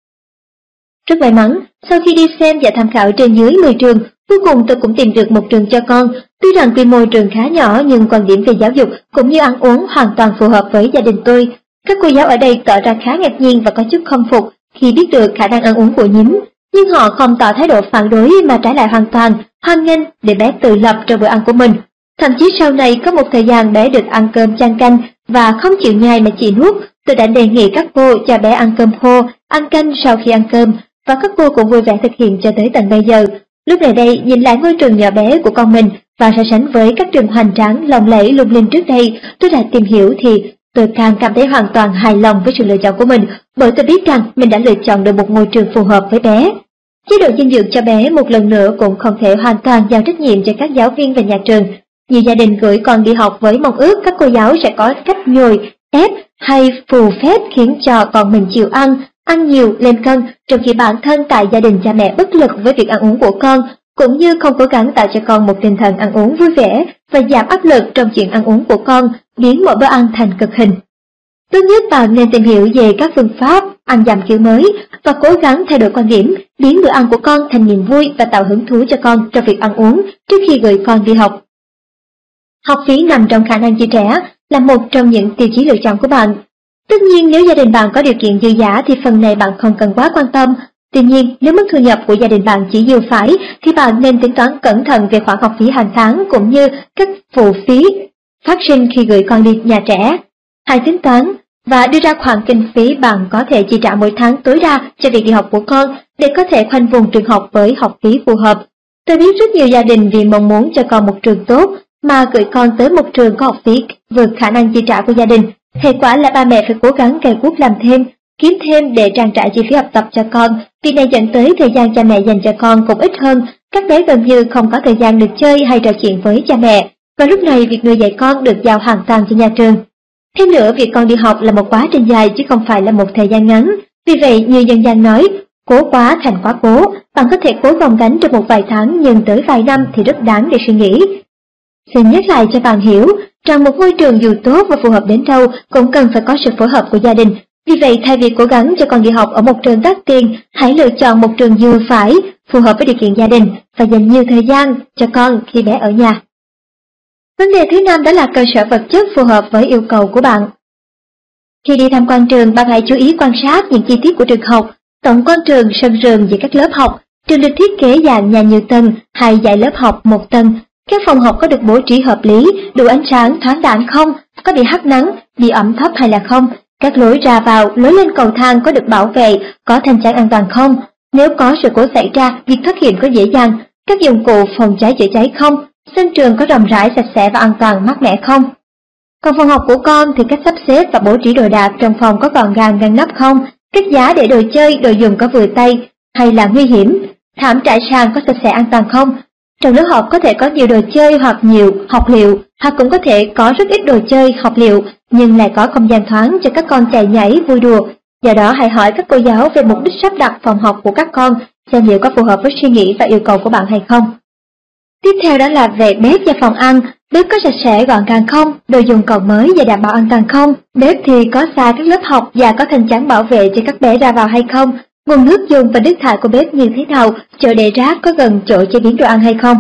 Rất may mắn, sau khi đi xem và tham khảo trên dưới 10 trường, cuối cùng tôi cũng tìm được một trường cho con. Tuy rằng quy mô trường khá nhỏ nhưng quan điểm về giáo dục cũng như ăn uống hoàn toàn phù hợp với gia đình tôi. Các cô giáo ở đây tỏ ra khá ngạc nhiên và có chút không phục khi biết được khả năng ăn uống của Nhím. Nhưng họ không tỏ thái độ phản đối mà trái lại hoàn toàn hoan nghênh để bé tự lập trong bữa ăn của mình. Thậm chí sau này có một thời gian bé được ăn cơm chan canh và không chịu nhai mà chỉ nuốt. Tôi đã đề nghị các cô cho bé ăn cơm khô, ăn canh sau khi ăn cơm và các cô cũng vui vẻ thực hiện cho tới tận bây giờ. Lúc này đây, nhìn lại ngôi trường nhỏ bé của con mình và so sánh với các trường hoành tráng lộng lẫy lung linh trước đây, tôi đã tìm hiểu thì tôi càng cảm thấy hoàn toàn hài lòng với sự lựa chọn của mình, bởi tôi biết rằng mình đã lựa chọn được một ngôi trường phù hợp với bé. Chế độ dinh dưỡng cho bé một lần nữa cũng không thể hoàn toàn giao trách nhiệm cho các giáo viên và nhà trường. Nhiều gia đình gửi con đi học với mong ước các cô giáo sẽ có cách nhồi, ép hay phù phép khiến cho con mình chịu ăn nhiều, lên cân, trong khi bản thân tại gia đình cha mẹ bất lực với việc ăn uống của con, cũng như không cố gắng tạo cho con một tinh thần ăn uống vui vẻ và giảm áp lực trong chuyện ăn uống của con, biến mỗi bữa ăn thành cực hình. Tốt nhất bạn nên tìm hiểu về các phương pháp ăn dặm kiểu mới và cố gắng thay đổi quan điểm, biến bữa ăn của con thành niềm vui và tạo hứng thú cho con trong việc ăn uống trước khi gửi con đi học. Học phí nằm trong khả năng chi trả là một trong những tiêu chí lựa chọn của bạn. Tất nhiên nếu gia đình bạn có điều kiện dư dả thì phần này bạn không cần quá quan tâm. Tuy nhiên, nếu mức thu nhập của gia đình bạn chỉ vừa phải thì bạn nên tính toán cẩn thận về khoản học phí hàng tháng cũng như các phụ phí phát sinh khi gửi con đi nhà trẻ. Hãy tính toán và đưa ra khoản kinh phí bạn có thể chi trả mỗi tháng tối đa cho việc đi học của con để có thể khoanh vùng trường học với học phí phù hợp. Tôi biết rất nhiều gia đình vì mong muốn cho con một trường tốt mà gửi con tới một trường có học phí vượt khả năng chi trả của gia đình. Hệ quả là ba mẹ phải cố gắng cày cuốc làm thêm, kiếm thêm để trang trải chi phí học tập cho con. Việc này dẫn tới thời gian cha mẹ dành cho con cũng ít hơn, các bé gần như không có thời gian được chơi hay trò chuyện với cha mẹ. Và lúc này việc nuôi dạy con được giao hoàn toàn cho nhà trường. Thêm nữa, việc con đi học là một quá trình dài chứ không phải là một thời gian ngắn. Vì vậy, như dân gian nói, cố quá thành quá cố, bạn có thể cố gồng gánh trong một vài tháng nhưng tới vài năm thì rất đáng để suy nghĩ. Xin nhắc lại cho bạn hiểu rằng một ngôi trường dù tốt và phù hợp đến đâu cũng cần phải có sự phối hợp của gia đình. Vì vậy, thay vì cố gắng cho con đi học ở một trường đắt tiền, hãy lựa chọn một trường vừa phải, phù hợp với điều kiện gia đình và dành nhiều thời gian cho con khi bé ở nhà. Vấn đề thứ 5 đó là cơ sở vật chất phù hợp với yêu cầu của bạn. Khi đi tham quan trường, bạn hãy chú ý quan sát những chi tiết của trường học, tổng quan trường, sân rừng và các lớp học. Trường được thiết kế dạng nhà nhiều tầng hay dãy lớp học một tầng. Các phòng học có được bố trí hợp lý, đủ ánh sáng, thoáng đãng không, có bị hắt nắng, bị ẩm thấp hay là không. Các lối ra vào, lối lên cầu thang có được bảo vệ, có thanh chắn an toàn không. Nếu có sự cố xảy ra, việc thoát hiểm có dễ dàng. Các dụng cụ phòng cháy chữa cháy không. Sân trường có rộng rãi, sạch sẽ và an toàn, mát mẻ không. Còn phòng học của con thì cách sắp xếp và bố trí đồ đạc trong phòng có gọn gàng ngăn nắp không? Cách giá để đồ chơi, đồ dùng có vừa tay hay là nguy hiểm? Thảm trải sàn có sạch sẽ an toàn không? Trong lớp học có thể có nhiều đồ chơi hoặc nhiều học liệu, hoặc cũng có thể có rất ít đồ chơi, học liệu, nhưng lại có không gian thoáng cho các con chạy nhảy, vui đùa. Do đó hãy hỏi các cô giáo về mục đích sắp đặt phòng học của các con, xem liệu có phù hợp với suy nghĩ và yêu cầu của bạn hay không. Tiếp theo đó là về bếp và phòng ăn. Bếp có sạch sẽ gọn gàng không? Đồ dùng còn mới và đảm bảo an toàn không? Bếp thì có xa các lớp học và có thanh chắn bảo vệ cho các bé ra vào hay không? Nguồn nước dùng và nước thải của bếp như thế nào? Chỗ để rác có gần chỗ chế biến đồ ăn hay không?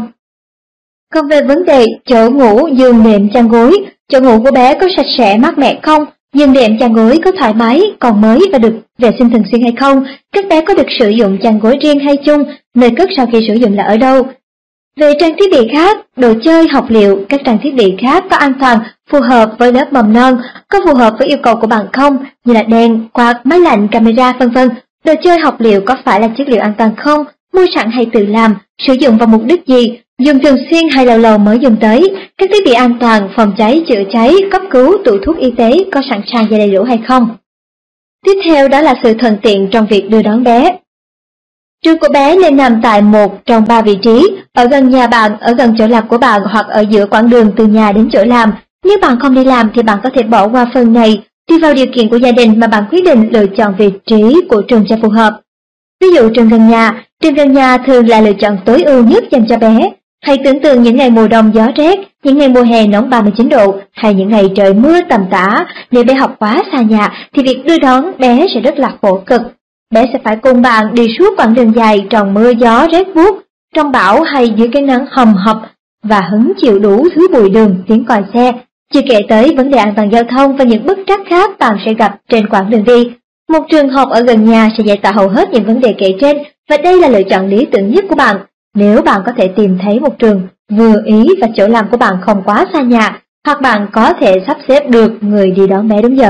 Còn về vấn đề chỗ ngủ, giường nệm, chăn gối, chỗ ngủ của bé có sạch sẽ mát mẻ không? Giường nệm, chăn gối có thoải mái, còn mới và được vệ sinh thường xuyên hay không? Các bé có được sử dụng chăn gối riêng hay chung? Nơi cất sau khi sử dụng là ở đâu? Về trang thiết bị khác, đồ chơi, học liệu, các trang thiết bị khác có an toàn, phù hợp với lớp mầm non, có phù hợp với yêu cầu của bạn không, như là đèn, quạt, máy lạnh, camera, v.v. Đồ chơi, học liệu có phải là chất liệu an toàn không, mua sẵn hay tự làm, sử dụng vào mục đích gì, dùng thường xuyên hay lâu lâu mới dùng tới, các thiết bị an toàn, phòng cháy, chữa cháy, cấp cứu, tủ thuốc y tế có sẵn sàng và đầy đủ hay không. Tiếp theo đó là sự thuận tiện trong việc đưa đón bé. Trường của bé nên nằm tại một trong 3 vị trí, ở gần nhà bạn, ở gần chỗ làm của bạn hoặc ở giữa quãng đường từ nhà đến chỗ làm. Nếu bạn không đi làm thì bạn có thể bỏ qua phần này, tùy vào điều kiện của gia đình mà bạn quyết định lựa chọn vị trí của trường cho phù hợp. Ví dụ trường gần nhà thường là lựa chọn tối ưu nhất dành cho bé. Hãy tưởng tượng những ngày mùa đông gió rét, những ngày mùa hè nóng 39 độ, hay những ngày trời mưa tầm tã. Nếu bé học quá xa nhà thì việc đưa đón bé sẽ rất là khổ cực. Bé sẽ phải cùng bạn đi suốt quãng đường dài trong mưa gió rét buốt, trong bão hay dưới cái nắng hầm hập và hứng chịu đủ thứ bụi đường, tiếng còi xe. Chưa kể tới vấn đề an toàn giao thông và những bất trắc khác bạn sẽ gặp trên quãng đường đi. Một trường học ở gần nhà sẽ giải tỏa hầu hết những vấn đề kể trên, và đây là lựa chọn lý tưởng nhất của bạn. Nếu bạn có thể tìm thấy một trường vừa ý và chỗ làm của bạn không quá xa nhà, hoặc bạn có thể sắp xếp được người đi đón bé đúng giờ.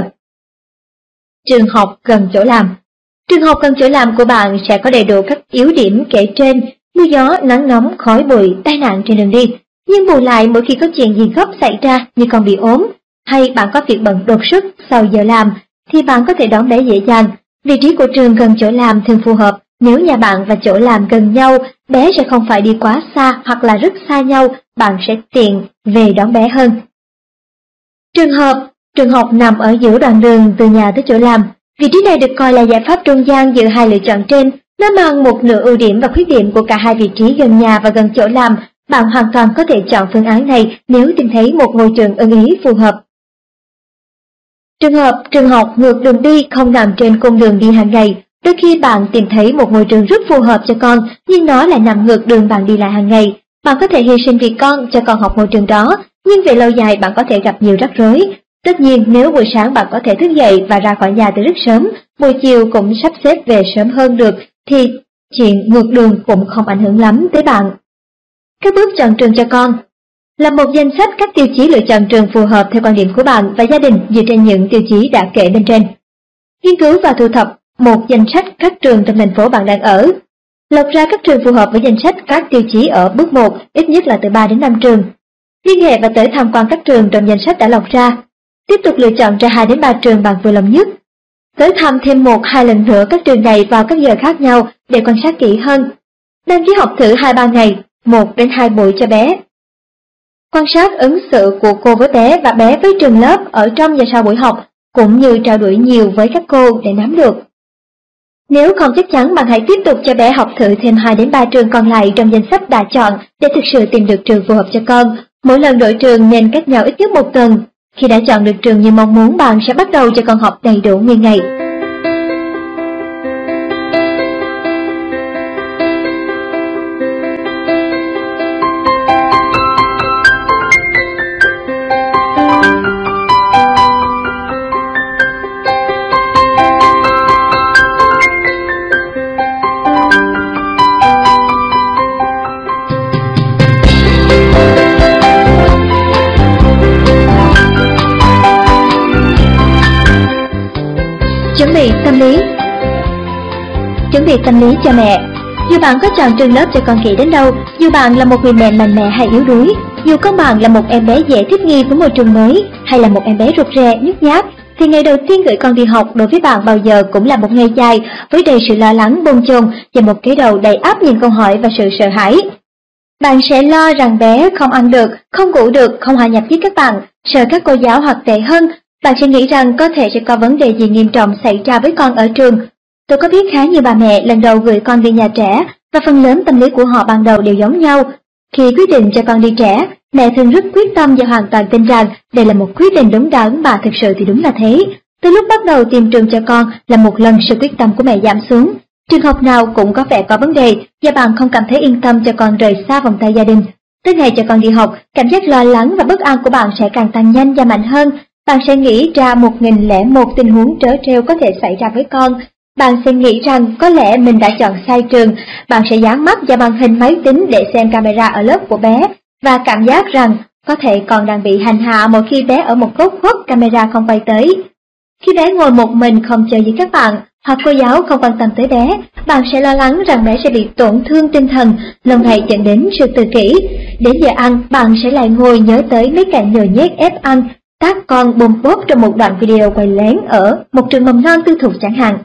Trường học gần chỗ làm. Trường học gần chỗ làm của bạn sẽ có đầy đủ các yếu điểm kể trên: mưa gió, nắng nóng, khói bụi, tai nạn trên đường đi. Nhưng bù lại, mỗi khi có chuyện gì gấp xảy ra như con bị ốm, hay bạn có việc bận đột xuất sau giờ làm, thì bạn có thể đón bé dễ dàng. Vị trí của trường gần chỗ làm thường phù hợp. Nếu nhà bạn và chỗ làm gần nhau, bé sẽ không phải đi quá xa hoặc là rất xa nhau, bạn sẽ tiện về đón bé hơn. Trường học nằm ở giữa đoạn đường từ nhà tới chỗ làm. Vị trí này được coi là giải pháp trung gian giữa hai lựa chọn trên. Nó mang một nửa ưu điểm và khuyết điểm của cả hai vị trí gần nhà và gần chỗ làm. Bạn hoàn toàn có thể chọn phương án này nếu tìm thấy một ngôi trường ưng ý phù hợp. Trường hợp trường học ngược đường đi không nằm trên cung đường đi hàng ngày. Đôi khi bạn tìm thấy một ngôi trường rất phù hợp cho con, nhưng nó lại nằm ngược đường bạn đi lại hàng ngày. Bạn có thể hy sinh vì con cho con học ngôi trường đó, nhưng về lâu dài bạn có thể gặp nhiều rắc rối. Tất nhiên, nếu buổi sáng bạn có thể thức dậy và ra khỏi nhà từ rất sớm, buổi chiều cũng sắp xếp về sớm hơn được, thì chuyện ngược đường cũng không ảnh hưởng lắm tới bạn. Các bước chọn trường cho con. Lập một danh sách các tiêu chí lựa chọn trường phù hợp theo quan điểm của bạn và gia đình dựa trên những tiêu chí đã kể bên trên. Nghiên cứu và thu thập một danh sách các trường trong thành phố bạn đang ở. Lọc ra các trường phù hợp với danh sách các tiêu chí ở bước 1, ít nhất là từ 3 đến 5 trường. Liên hệ và tới tham quan các trường trong danh sách đã lọc ra. Tiếp tục lựa chọn ra 2 đến 3 trường bạn vừa lòng nhất. Tới thăm thêm 1-2 lần nữa các trường này vào các giờ khác nhau để quan sát kỹ hơn. Đăng ký học thử 2-3 ngày, 1 đến 2 buổi cho bé. Quan sát ứng xử của cô với bé và bé với trường lớp ở trong và sau buổi học, cũng như trao đổi nhiều với các cô để nắm được. Nếu không chắc chắn, bạn hãy tiếp tục cho bé học thử thêm 2 đến 3 trường còn lại trong danh sách đã chọn để thực sự tìm được trường phù hợp cho con. Mỗi lần đổi trường nên cách nhau ít nhất 1 tuần. Khi đã chọn được trường như mong muốn, bạn sẽ bắt đầu cho con học đầy đủ nguyên ngày. Chuẩn bị tâm lý cho mẹ. Dù bạn có chọn trường lớp cho con kỹ đến đâu, dù bạn là một người mẹ mạnh mẽ hay yếu đuối, dù con bạn là một em bé dễ thích nghi với môi trường mới hay là một em bé rụt rè, nhút nhát, thì ngày đầu tiên gửi con đi học đối với bạn bao giờ cũng là một ngày dài với đầy sự lo lắng bồn chồn và một cái đầu đầy ắp những câu hỏi và sự sợ hãi. Bạn sẽ lo rằng bé không ăn được, không ngủ được, không hòa nhập với các bạn, sợ các cô giáo hoặc tệ hơn, bạn sẽ nghĩ rằng có thể sẽ có vấn đề gì nghiêm trọng xảy ra với con ở trường. Tôi có biết khá nhiều bà mẹ lần đầu gửi con đi nhà trẻ và phần lớn tâm lý của họ ban đầu đều giống nhau. Khi quyết định cho con đi trẻ, mẹ thường rất quyết tâm và hoàn toàn tin rằng đây là một quyết định đúng đắn và thực sự thì đúng là thế. Từ lúc bắt đầu tìm trường cho con là một lần sự quyết tâm của mẹ giảm xuống. Trường học nào cũng có vẻ có vấn đề và bạn không cảm thấy yên tâm cho con rời xa vòng tay gia đình. Tới ngày cho con đi học, cảm giác lo lắng và bất an của bạn sẽ càng tăng nhanh và mạnh hơn. Bạn sẽ nghĩ ra 1001 tình huống trớ trêu có thể xảy ra với con. Bạn sẽ nghĩ rằng có lẽ mình đã chọn sai trường. Bạn sẽ dán mắt vào màn hình máy tính để xem camera ở lớp của bé và cảm giác rằng có thể con đang bị hành hạ mỗi khi bé ở một góc khuất camera không quay tới. Khi bé ngồi một mình không chơi với các bạn hoặc cô giáo không quan tâm tới bé, bạn sẽ lo lắng rằng bé sẽ bị tổn thương tinh thần, lâu ngày dẫn đến sự tự kỷ. Đến giờ ăn, bạn sẽ lại ngồi nhớ tới mấy cảnh nhồi nhét ép ăn, tác con bôm bốp trong một đoạn video quay lén ở một trường mầm non tư thục chẳng hạn.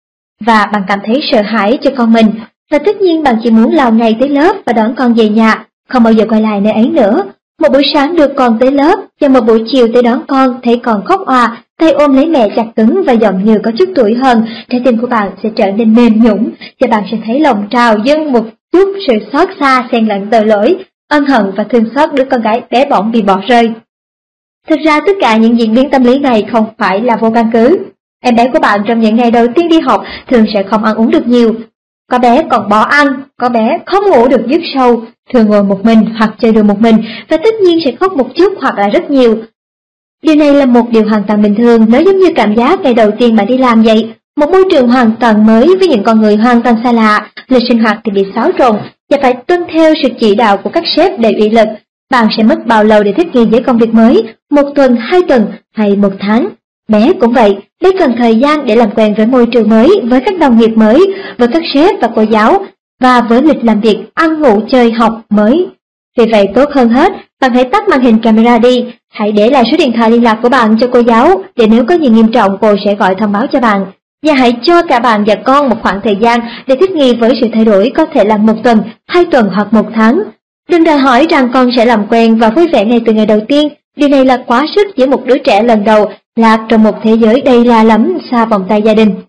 Và bạn cảm thấy sợ hãi cho con mình, và tất nhiên bạn chỉ muốn lao ngay tới lớp và đón con về nhà, không bao giờ quay lại nơi ấy nữa. Một buổi sáng đưa con tới lớp và một buổi chiều tới đón con, thấy con khóc òa, tay ôm lấy mẹ chặt cứng và giọng như có chút tuổi hơn, trái tim của bạn sẽ trở nên mềm nhũn và bạn sẽ thấy lòng trào dâng một chút sự xót xa xen lẫn tội lỗi, ân hận và thương xót đứa con gái bé bỏng bị bỏ rơi. Thực ra tất cả những diễn biến tâm lý này không phải là vô căn cứ. Em bé của bạn trong những ngày đầu tiên đi học thường sẽ không ăn uống được nhiều. Có bé còn bỏ ăn, có bé không ngủ được giấc sâu, thường ngồi một mình hoặc chơi đùa một mình và tất nhiên sẽ khóc một chút hoặc là rất nhiều. Điều này là một điều hoàn toàn bình thường, nó giống như cảm giác ngày đầu tiên bạn đi làm vậy. Một môi trường hoàn toàn mới với những con người hoàn toàn xa lạ, lịch sinh hoạt thì bị xáo trộn và phải tuân theo sự chỉ đạo của các sếp đầy uy lực. Bạn sẽ mất bao lâu để thích nghi với công việc mới? 1 tuần, 2 tuần hay 1 tháng? Bé cũng vậy, bé cần thời gian để làm quen với môi trường mới, với các đồng nghiệp mới, với các sếp và cô giáo, và với lịch làm việc, ăn ngủ chơi học mới. Vì vậy tốt hơn hết, bạn hãy tắt màn hình camera đi, hãy để lại số điện thoại liên lạc của bạn cho cô giáo, để nếu có gì nghiêm trọng cô sẽ gọi thông báo cho bạn. Và hãy cho cả bạn và con một khoảng thời gian để thích nghi với sự thay đổi, có thể là 1 tuần, 2 tuần hoặc 1 tháng. Đừng đòi hỏi rằng con sẽ làm quen và vui vẻ ngay từ ngày đầu tiên, điều này là quá sức với một đứa trẻ lần đầu lạc trong một thế giới đầy lạ lẫm xa vòng tay gia đình.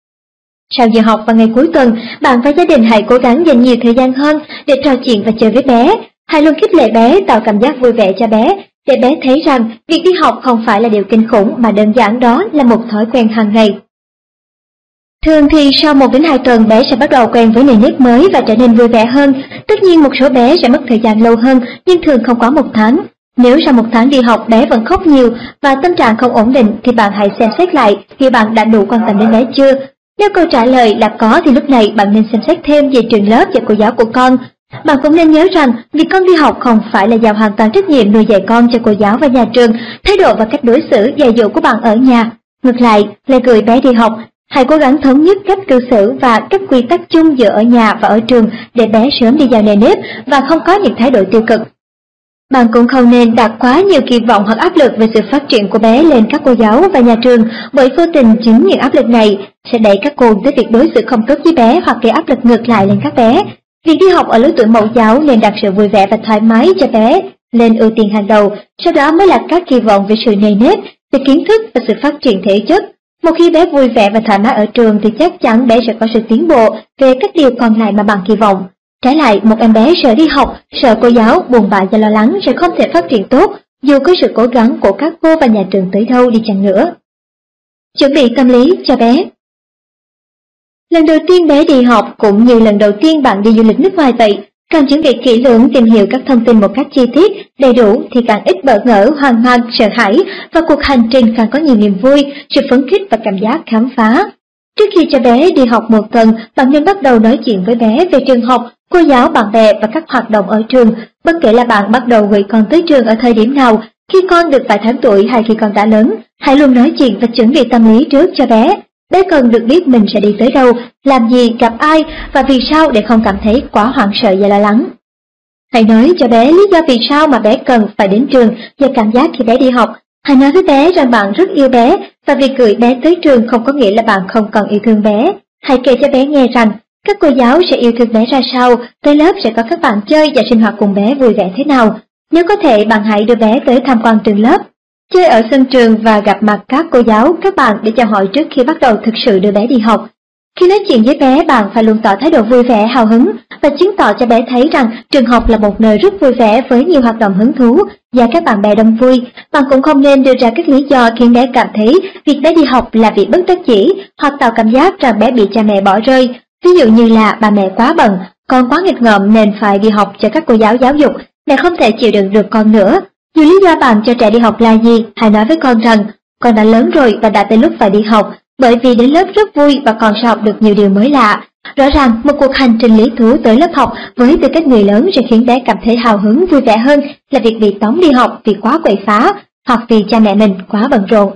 Sau giờ học và ngày cuối tuần, bạn và gia đình hãy cố gắng dành nhiều thời gian hơn để trò chuyện và chơi với bé. Hãy luôn khích lệ bé, tạo cảm giác vui vẻ cho bé, để bé thấy rằng việc đi học không phải là điều kinh khủng mà đơn giản đó là một thói quen hàng ngày. Thường thì sau 1 đến 2 tuần bé sẽ bắt đầu quen với nền nếp mới và trở nên vui vẻ hơn. Tất nhiên một số bé sẽ mất thời gian lâu hơn nhưng thường không quá 1 tháng. Nếu sau 1 tháng đi học bé vẫn khóc nhiều và tâm trạng không ổn định thì bạn hãy xem xét lại khi bạn đã đủ quan tâm đến bé chưa. Nếu câu trả lời là có thì lúc này bạn nên xem xét thêm về trường lớp và cô giáo của con. Bạn cũng nên nhớ rằng việc con đi học không phải là giao hoàn toàn trách nhiệm nuôi dạy con cho cô giáo và nhà trường, thái độ và cách đối xử dạy dỗ của bạn ở nhà. Ngược lại, là gửi bé đi học, hãy cố gắng thống nhất cách cư xử và các quy tắc chung giữa ở nhà và ở trường để bé sớm đi vào nề nếp và không có những thái độ tiêu cực. Bạn cũng không nên đặt quá nhiều kỳ vọng hoặc áp lực về sự phát triển của bé lên các cô giáo và nhà trường, bởi vô tình chính những áp lực này sẽ đẩy các cô tới việc đối xử không tốt với bé hoặc gây áp lực ngược lại lên các bé. Việc đi học ở lứa tuổi mẫu giáo nên đặt sự vui vẻ và thoải mái cho bé lên ưu tiên hàng đầu, sau đó mới là các kỳ vọng về sự nề nếp, về kiến thức và sự phát triển thể chất. Một khi bé vui vẻ và thoải mái ở trường thì chắc chắn bé sẽ có sự tiến bộ về các điều còn lại mà bạn kỳ vọng. Trái lại, một em bé sợ đi học, sợ cô giáo, buồn bã và lo lắng sẽ không thể phát triển tốt, dù có sự cố gắng của các cô và nhà trường tới đâu đi chăng nữa. Chuẩn bị tâm lý cho bé. Lần đầu tiên bé đi học cũng như lần đầu tiên bạn đi du lịch nước ngoài vậy, càng chuẩn bị kỹ lưỡng tìm hiểu các thông tin một cách chi tiết, đầy đủ thì càng ít bỡ ngỡ, hoang mang, sợ hãi và cuộc hành trình càng có nhiều niềm vui, sự phấn khích và cảm giác khám phá. Trước khi cho bé đi học 1 tuần, bạn nên bắt đầu nói chuyện với bé về trường học, cô giáo, bạn bè và các hoạt động ở trường. Bất kể là bạn bắt đầu gửi con tới trường ở thời điểm nào, khi con được vài tháng tuổi hay khi con đã lớn, hãy luôn nói chuyện và chuẩn bị tâm lý trước cho bé. Bé cần được biết mình sẽ đi tới đâu, làm gì, gặp ai và vì sao để không cảm thấy quá hoảng sợ và lo lắng. Hãy nói cho bé lý do vì sao mà bé cần phải đến trường và cảm giác khi bé đi học. Hãy nói với bé rằng bạn rất yêu bé và việc gửi bé tới trường không có nghĩa là bạn không còn yêu thương bé. Hãy kể cho bé nghe rằng các cô giáo sẽ yêu thương bé ra sao, tới lớp sẽ có các bạn chơi và sinh hoạt cùng bé vui vẻ thế nào. Nếu có thể, bạn hãy đưa bé tới tham quan trường lớp, chơi ở sân trường và gặp mặt các cô giáo, các bạn để chào hỏi trước khi bắt đầu thực sự đưa bé đi học. Khi nói chuyện với bé, bạn phải luôn tỏ thái độ vui vẻ, hào hứng và chứng tỏ cho bé thấy rằng trường học là một nơi rất vui vẻ với nhiều hoạt động hứng thú và các bạn bè đông vui. Bạn cũng không nên đưa ra các lý do khiến bé cảm thấy việc bé đi học là việc bất đắc dĩ hoặc tạo cảm giác rằng bé bị cha mẹ bỏ rơi. Ví dụ như là bà mẹ quá bận, con quá nghịch ngợm nên phải đi học cho các cô giáo giáo dục, mẹ không thể chịu đựng được con nữa. Dù lý do bạn cho trẻ đi học là gì, hãy nói với con rằng con đã lớn rồi và đã tới lúc phải đi học, bởi vì đến lớp rất vui và con sẽ học được nhiều điều mới lạ. Rõ ràng, một cuộc hành trình lý thú tới lớp học với tư cách người lớn sẽ khiến bé cảm thấy hào hứng, vui vẻ hơn là việc bị tống đi học vì quá quậy phá hoặc vì cha mẹ mình quá bận rộn.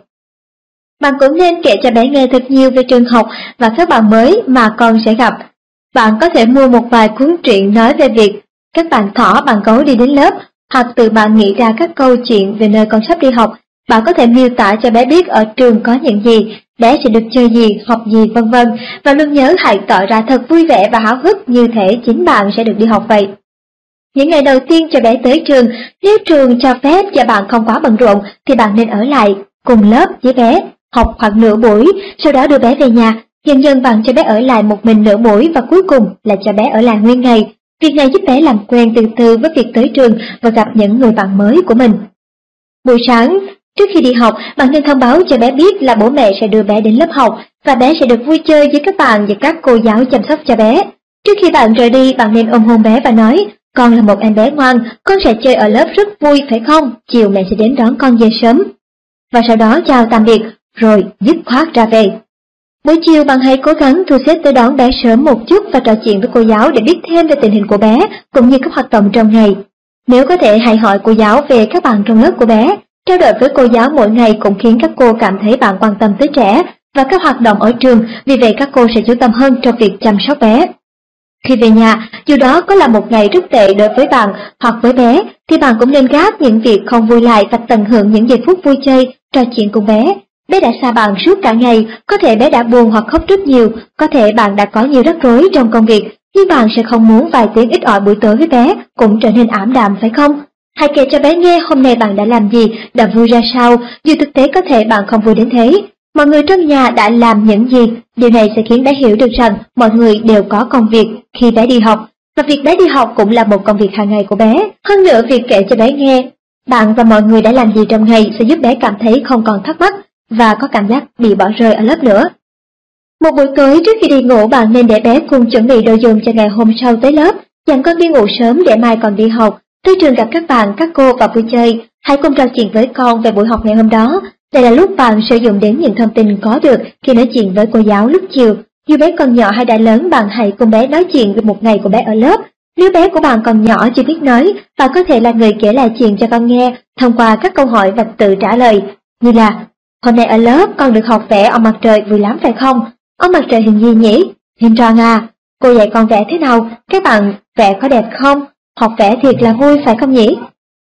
Bạn cũng nên kể cho bé nghe thật nhiều về trường học và các bạn mới mà con sẽ gặp. Bạn có thể mua một vài cuốn truyện nói về việc các bạn thỏ, bạn gấu đi đến lớp, hoặc tự bạn nghĩ ra các câu chuyện về nơi con sắp đi học. Bạn có thể miêu tả cho bé biết ở trường có những gì, bé sẽ được chơi gì, học gì, vân vân, và luôn nhớ hãy tỏ ra thật vui vẻ và háo hức như thể chính bạn sẽ được đi học vậy. Những ngày đầu tiên cho bé tới trường, nếu trường cho phép và bạn không quá bận rộn thì bạn nên ở lại cùng lớp với bé, học khoảng nửa buổi, sau đó đưa bé về nhà. Dần dần bạn cho bé ở lại một mình nửa buổi và cuối cùng là cho bé ở lại nguyên ngày. Việc này giúp bé làm quen từ từ với việc tới trường và gặp những người bạn mới của mình. Buổi sáng, trước khi đi học, bạn nên thông báo cho bé biết là bố mẹ sẽ đưa bé đến lớp học và bé sẽ được vui chơi với các bạn và các cô giáo chăm sóc cho bé. Trước khi bạn rời đi, bạn nên ôm hôn bé và nói, con là một em bé ngoan, con sẽ chơi ở lớp rất vui phải không? Chiều mẹ sẽ đến đón con về sớm. Và sau đó chào tạm biệt, rồi dứt khoát ra về. Buổi chiều bạn hãy cố gắng thu xếp tới đón bé sớm một chút và trò chuyện với cô giáo để biết thêm về tình hình của bé, cũng như các hoạt động trong ngày. Nếu có thể, hãy hỏi cô giáo về các bạn trong lớp của bé. Trao đổi với cô giáo mỗi ngày cũng khiến các cô cảm thấy bạn quan tâm tới trẻ và các hoạt động ở trường, vì vậy các cô sẽ chú tâm hơn trong việc chăm sóc bé. Khi về nhà, dù đó có là một ngày rất tệ đối với bạn hoặc với bé, thì bạn cũng nên gác những việc không vui lại và tận hưởng những giây phút vui chơi, trò chuyện cùng bé. Bé đã xa bạn suốt cả ngày, có thể bé đã buồn hoặc khóc rất nhiều, có thể bạn đã có nhiều rắc rối trong công việc, nhưng bạn sẽ không muốn vài tiếng ít ỏi buổi tối với bé cũng trở nên ảm đạm phải không? Hãy kể cho bé nghe hôm nay bạn đã làm gì, đã vui ra sao, dù thực tế có thể bạn không vui đến thế. Mọi người trong nhà đã làm những gì, điều này sẽ khiến bé hiểu được rằng mọi người đều có công việc khi bé đi học, và việc bé đi học cũng là một công việc hàng ngày của bé. Hơn nữa, việc kể cho bé nghe bạn và mọi người đã làm gì trong ngày sẽ giúp bé cảm thấy không còn thắc mắc và có cảm giác bị bỏ rơi ở lớp nữa. Một buổi tối trước khi đi ngủ, bạn nên để bé cùng chuẩn bị đồ dùng cho ngày hôm sau tới lớp, dặn con đi ngủ sớm để mai còn đi học. Tới trường gặp các bạn, các cô và vui chơi, hãy cùng trò chuyện với con về buổi học ngày hôm đó. Đây là lúc bạn sử dụng đến những thông tin có được khi nói chuyện với cô giáo lúc chiều. Dù bé còn nhỏ hay đã lớn, bạn hãy cùng bé nói chuyện về một ngày của bé ở lớp. Nếu bé của bạn còn nhỏ chưa biết nói, bạn có thể là người kể lại chuyện cho con nghe thông qua các câu hỏi và tự trả lời, như là: hôm nay ở lớp con được học vẽ ông mặt trời, vui lắm phải không? Ông mặt trời hình gì nhỉ? Hình tròn à? Cô dạy con vẽ thế nào? Các bạn vẽ có đẹp không? Học vẽ thiệt là vui phải không nhỉ?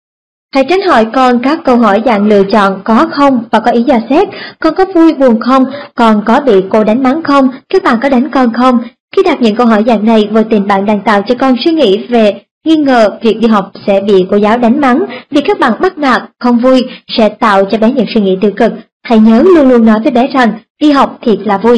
Hãy tránh hỏi con các câu hỏi dạng lựa chọn có không và có ý dò xét. Con có vui buồn không? Con có bị cô đánh mắng không? Các bạn có đánh con không? Khi đặt những câu hỏi dạng này, vô tình bạn đang tạo cho con suy nghĩ về nghi ngờ việc đi học sẽ bị cô giáo đánh mắng, vì các bạn bắt nạt, không vui sẽ tạo cho bé những suy nghĩ tiêu cực. Hãy nhớ luôn luôn nói với bé rằng đi học thiệt là vui.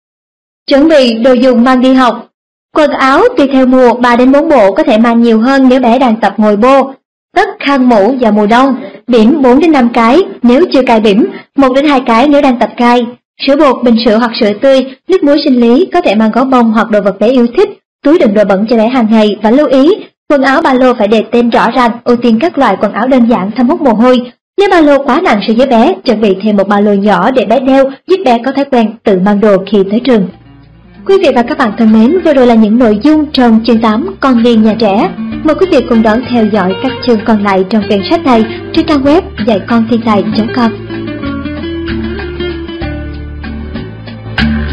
Chuẩn bị đồ dùng mang đi học. Quần áo tùy theo mùa, 3 đến 4 bộ, có thể mang nhiều hơn nếu bé đang tập ngồi bô. Tất, khăn, mũ vào mùa đông. Bỉm 4 đến 5 cái nếu chưa cài bỉm, 1 đến 2 cái nếu đang tập cài. Sữa bột, bình sữa hoặc sữa tươi, nước muối sinh lý, có thể mang gấu bông hoặc đồ vật bé yêu thích, túi đựng đồ bẩn cho bé hàng ngày. Và lưu ý, quần áo ba lô phải đề tên rõ ràng, ưu tiên các loại quần áo đơn giản thấm hút mồ hôi. Nếu ba lô quá nặng so với bé, chuẩn bị thêm một ba lô nhỏ để bé đeo, giúp bé có thói quen tự mang đồ khi tới trường. Quý vị và các bạn thân mến, vừa rồi là những nội dung trong chương 8 Con Riêng Nhà Trẻ. Mời quý vị cùng đón theo dõi các chương còn lại trong quyển sách này trên trang web dạy con thiên tài.com.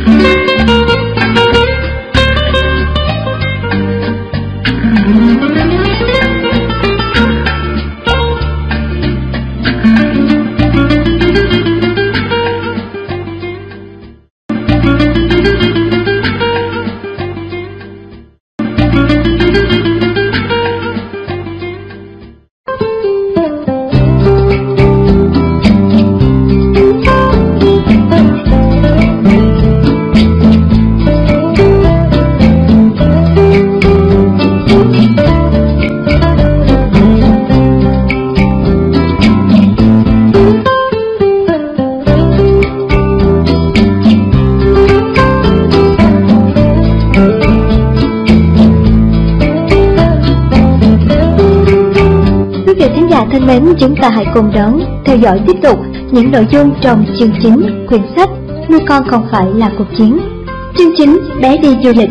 giả thân mến, chúng ta hãy cùng đón theo dõi tiếp tục những nội dung trong chương 9 quyển sách Nuôi con không phải là cuộc chiến. Chương 9, bé đi du lịch.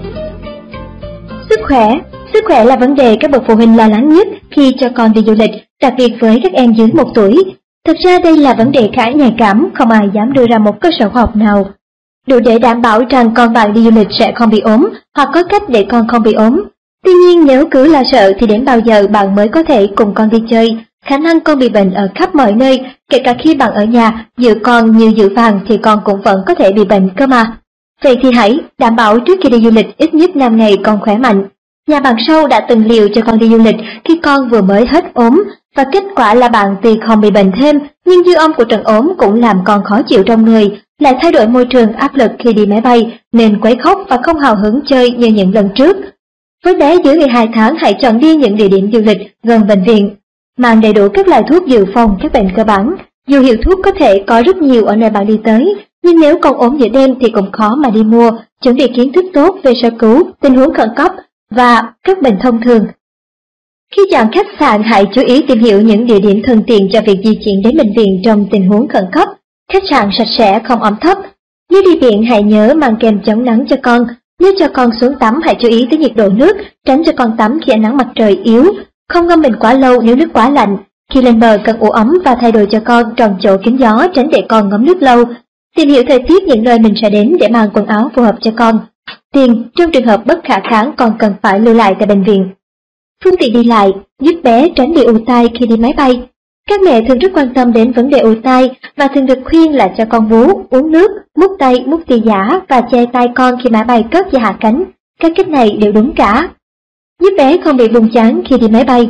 Sức khỏe là vấn đề các bậc phụ huynh lo lắng nhất khi cho con đi du lịch, đặc biệt với các em dưới 1 tuổi. Thật ra đây là vấn đề khá nhạy cảm, không ai dám đưa ra một cơ sở khoa học nào đủ để đảm bảo rằng con bạn đi du lịch sẽ không bị ốm, hoặc có cách để con không bị ốm. Tuy nhiên, nếu cứ lo sợ thì đến bao giờ bạn mới có thể cùng con đi chơi? Khả năng con bị bệnh ở khắp mọi nơi, kể cả khi bạn ở nhà, giữ con như giữ vàng thì con cũng vẫn có thể bị bệnh cơ mà. Vậy thì hãy đảm bảo trước khi đi du lịch ít nhất 5 ngày con khỏe mạnh. Nhà bạn sau đã từng liều cho con đi du lịch khi con vừa mới hết ốm, và kết quả là bạn tuy không bị bệnh thêm, nhưng dư âm của trận ốm cũng làm con khó chịu trong người, lại thay đổi môi trường áp lực khi đi máy bay, nên quấy khóc và không hào hứng chơi như những lần trước. Với bé dưới 12 tháng, hãy chọn đi những địa điểm du lịch gần bệnh viện, mang đầy đủ các loại thuốc dự phòng các bệnh cơ bản. Dù hiệu thuốc có thể có rất nhiều ở nơi bạn đi tới, nhưng nếu con ốm giữa đêm thì cũng khó mà đi mua. Chuẩn bị kiến thức tốt về sơ cứu, tình huống khẩn cấp và các bệnh thông thường. Khi chọn khách sạn, hãy chú ý tìm hiểu những địa điểm thuận tiện cho việc di chuyển đến bệnh viện trong tình huống khẩn cấp. Khách sạn sạch sẽ, không ẩm thấp. Nếu đi viện, hãy nhớ mang kem chống nắng cho con. Nếu cho con xuống tắm, hãy chú ý tới nhiệt độ nước, tránh cho con tắm khi ánh nắng mặt trời yếu. Không ngâm mình quá lâu nếu nước quá lạnh. Khi lên bờ cần ủ ấm và thay đồ cho con trong chỗ kín gió, tránh để con ngấm nước lâu. Tìm hiểu thời tiết những nơi mình sẽ đến để mang quần áo phù hợp cho con. Tiền, trong trường hợp bất khả kháng con cần phải lưu lại tại bệnh viện. Phương tiện đi lại, giúp bé tránh bị ù tai khi đi máy bay. Các mẹ thường rất quan tâm đến vấn đề ù tai và thường được khuyên là cho con bú, uống nước, múc tay, múc tia giả và che tai con khi máy bay cất và hạ cánh. Các cách này đều đúng cả. Giúp bé không bị buồn chán khi đi máy bay.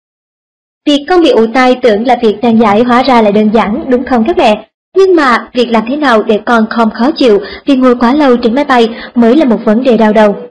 Việc con bị ù tai tưởng là việc nan giải, hóa ra là đơn giản, đúng không các mẹ? Nhưng mà việc làm thế nào để con không khó chịu vì ngồi quá lâu trên máy bay mới là một vấn đề đau đầu.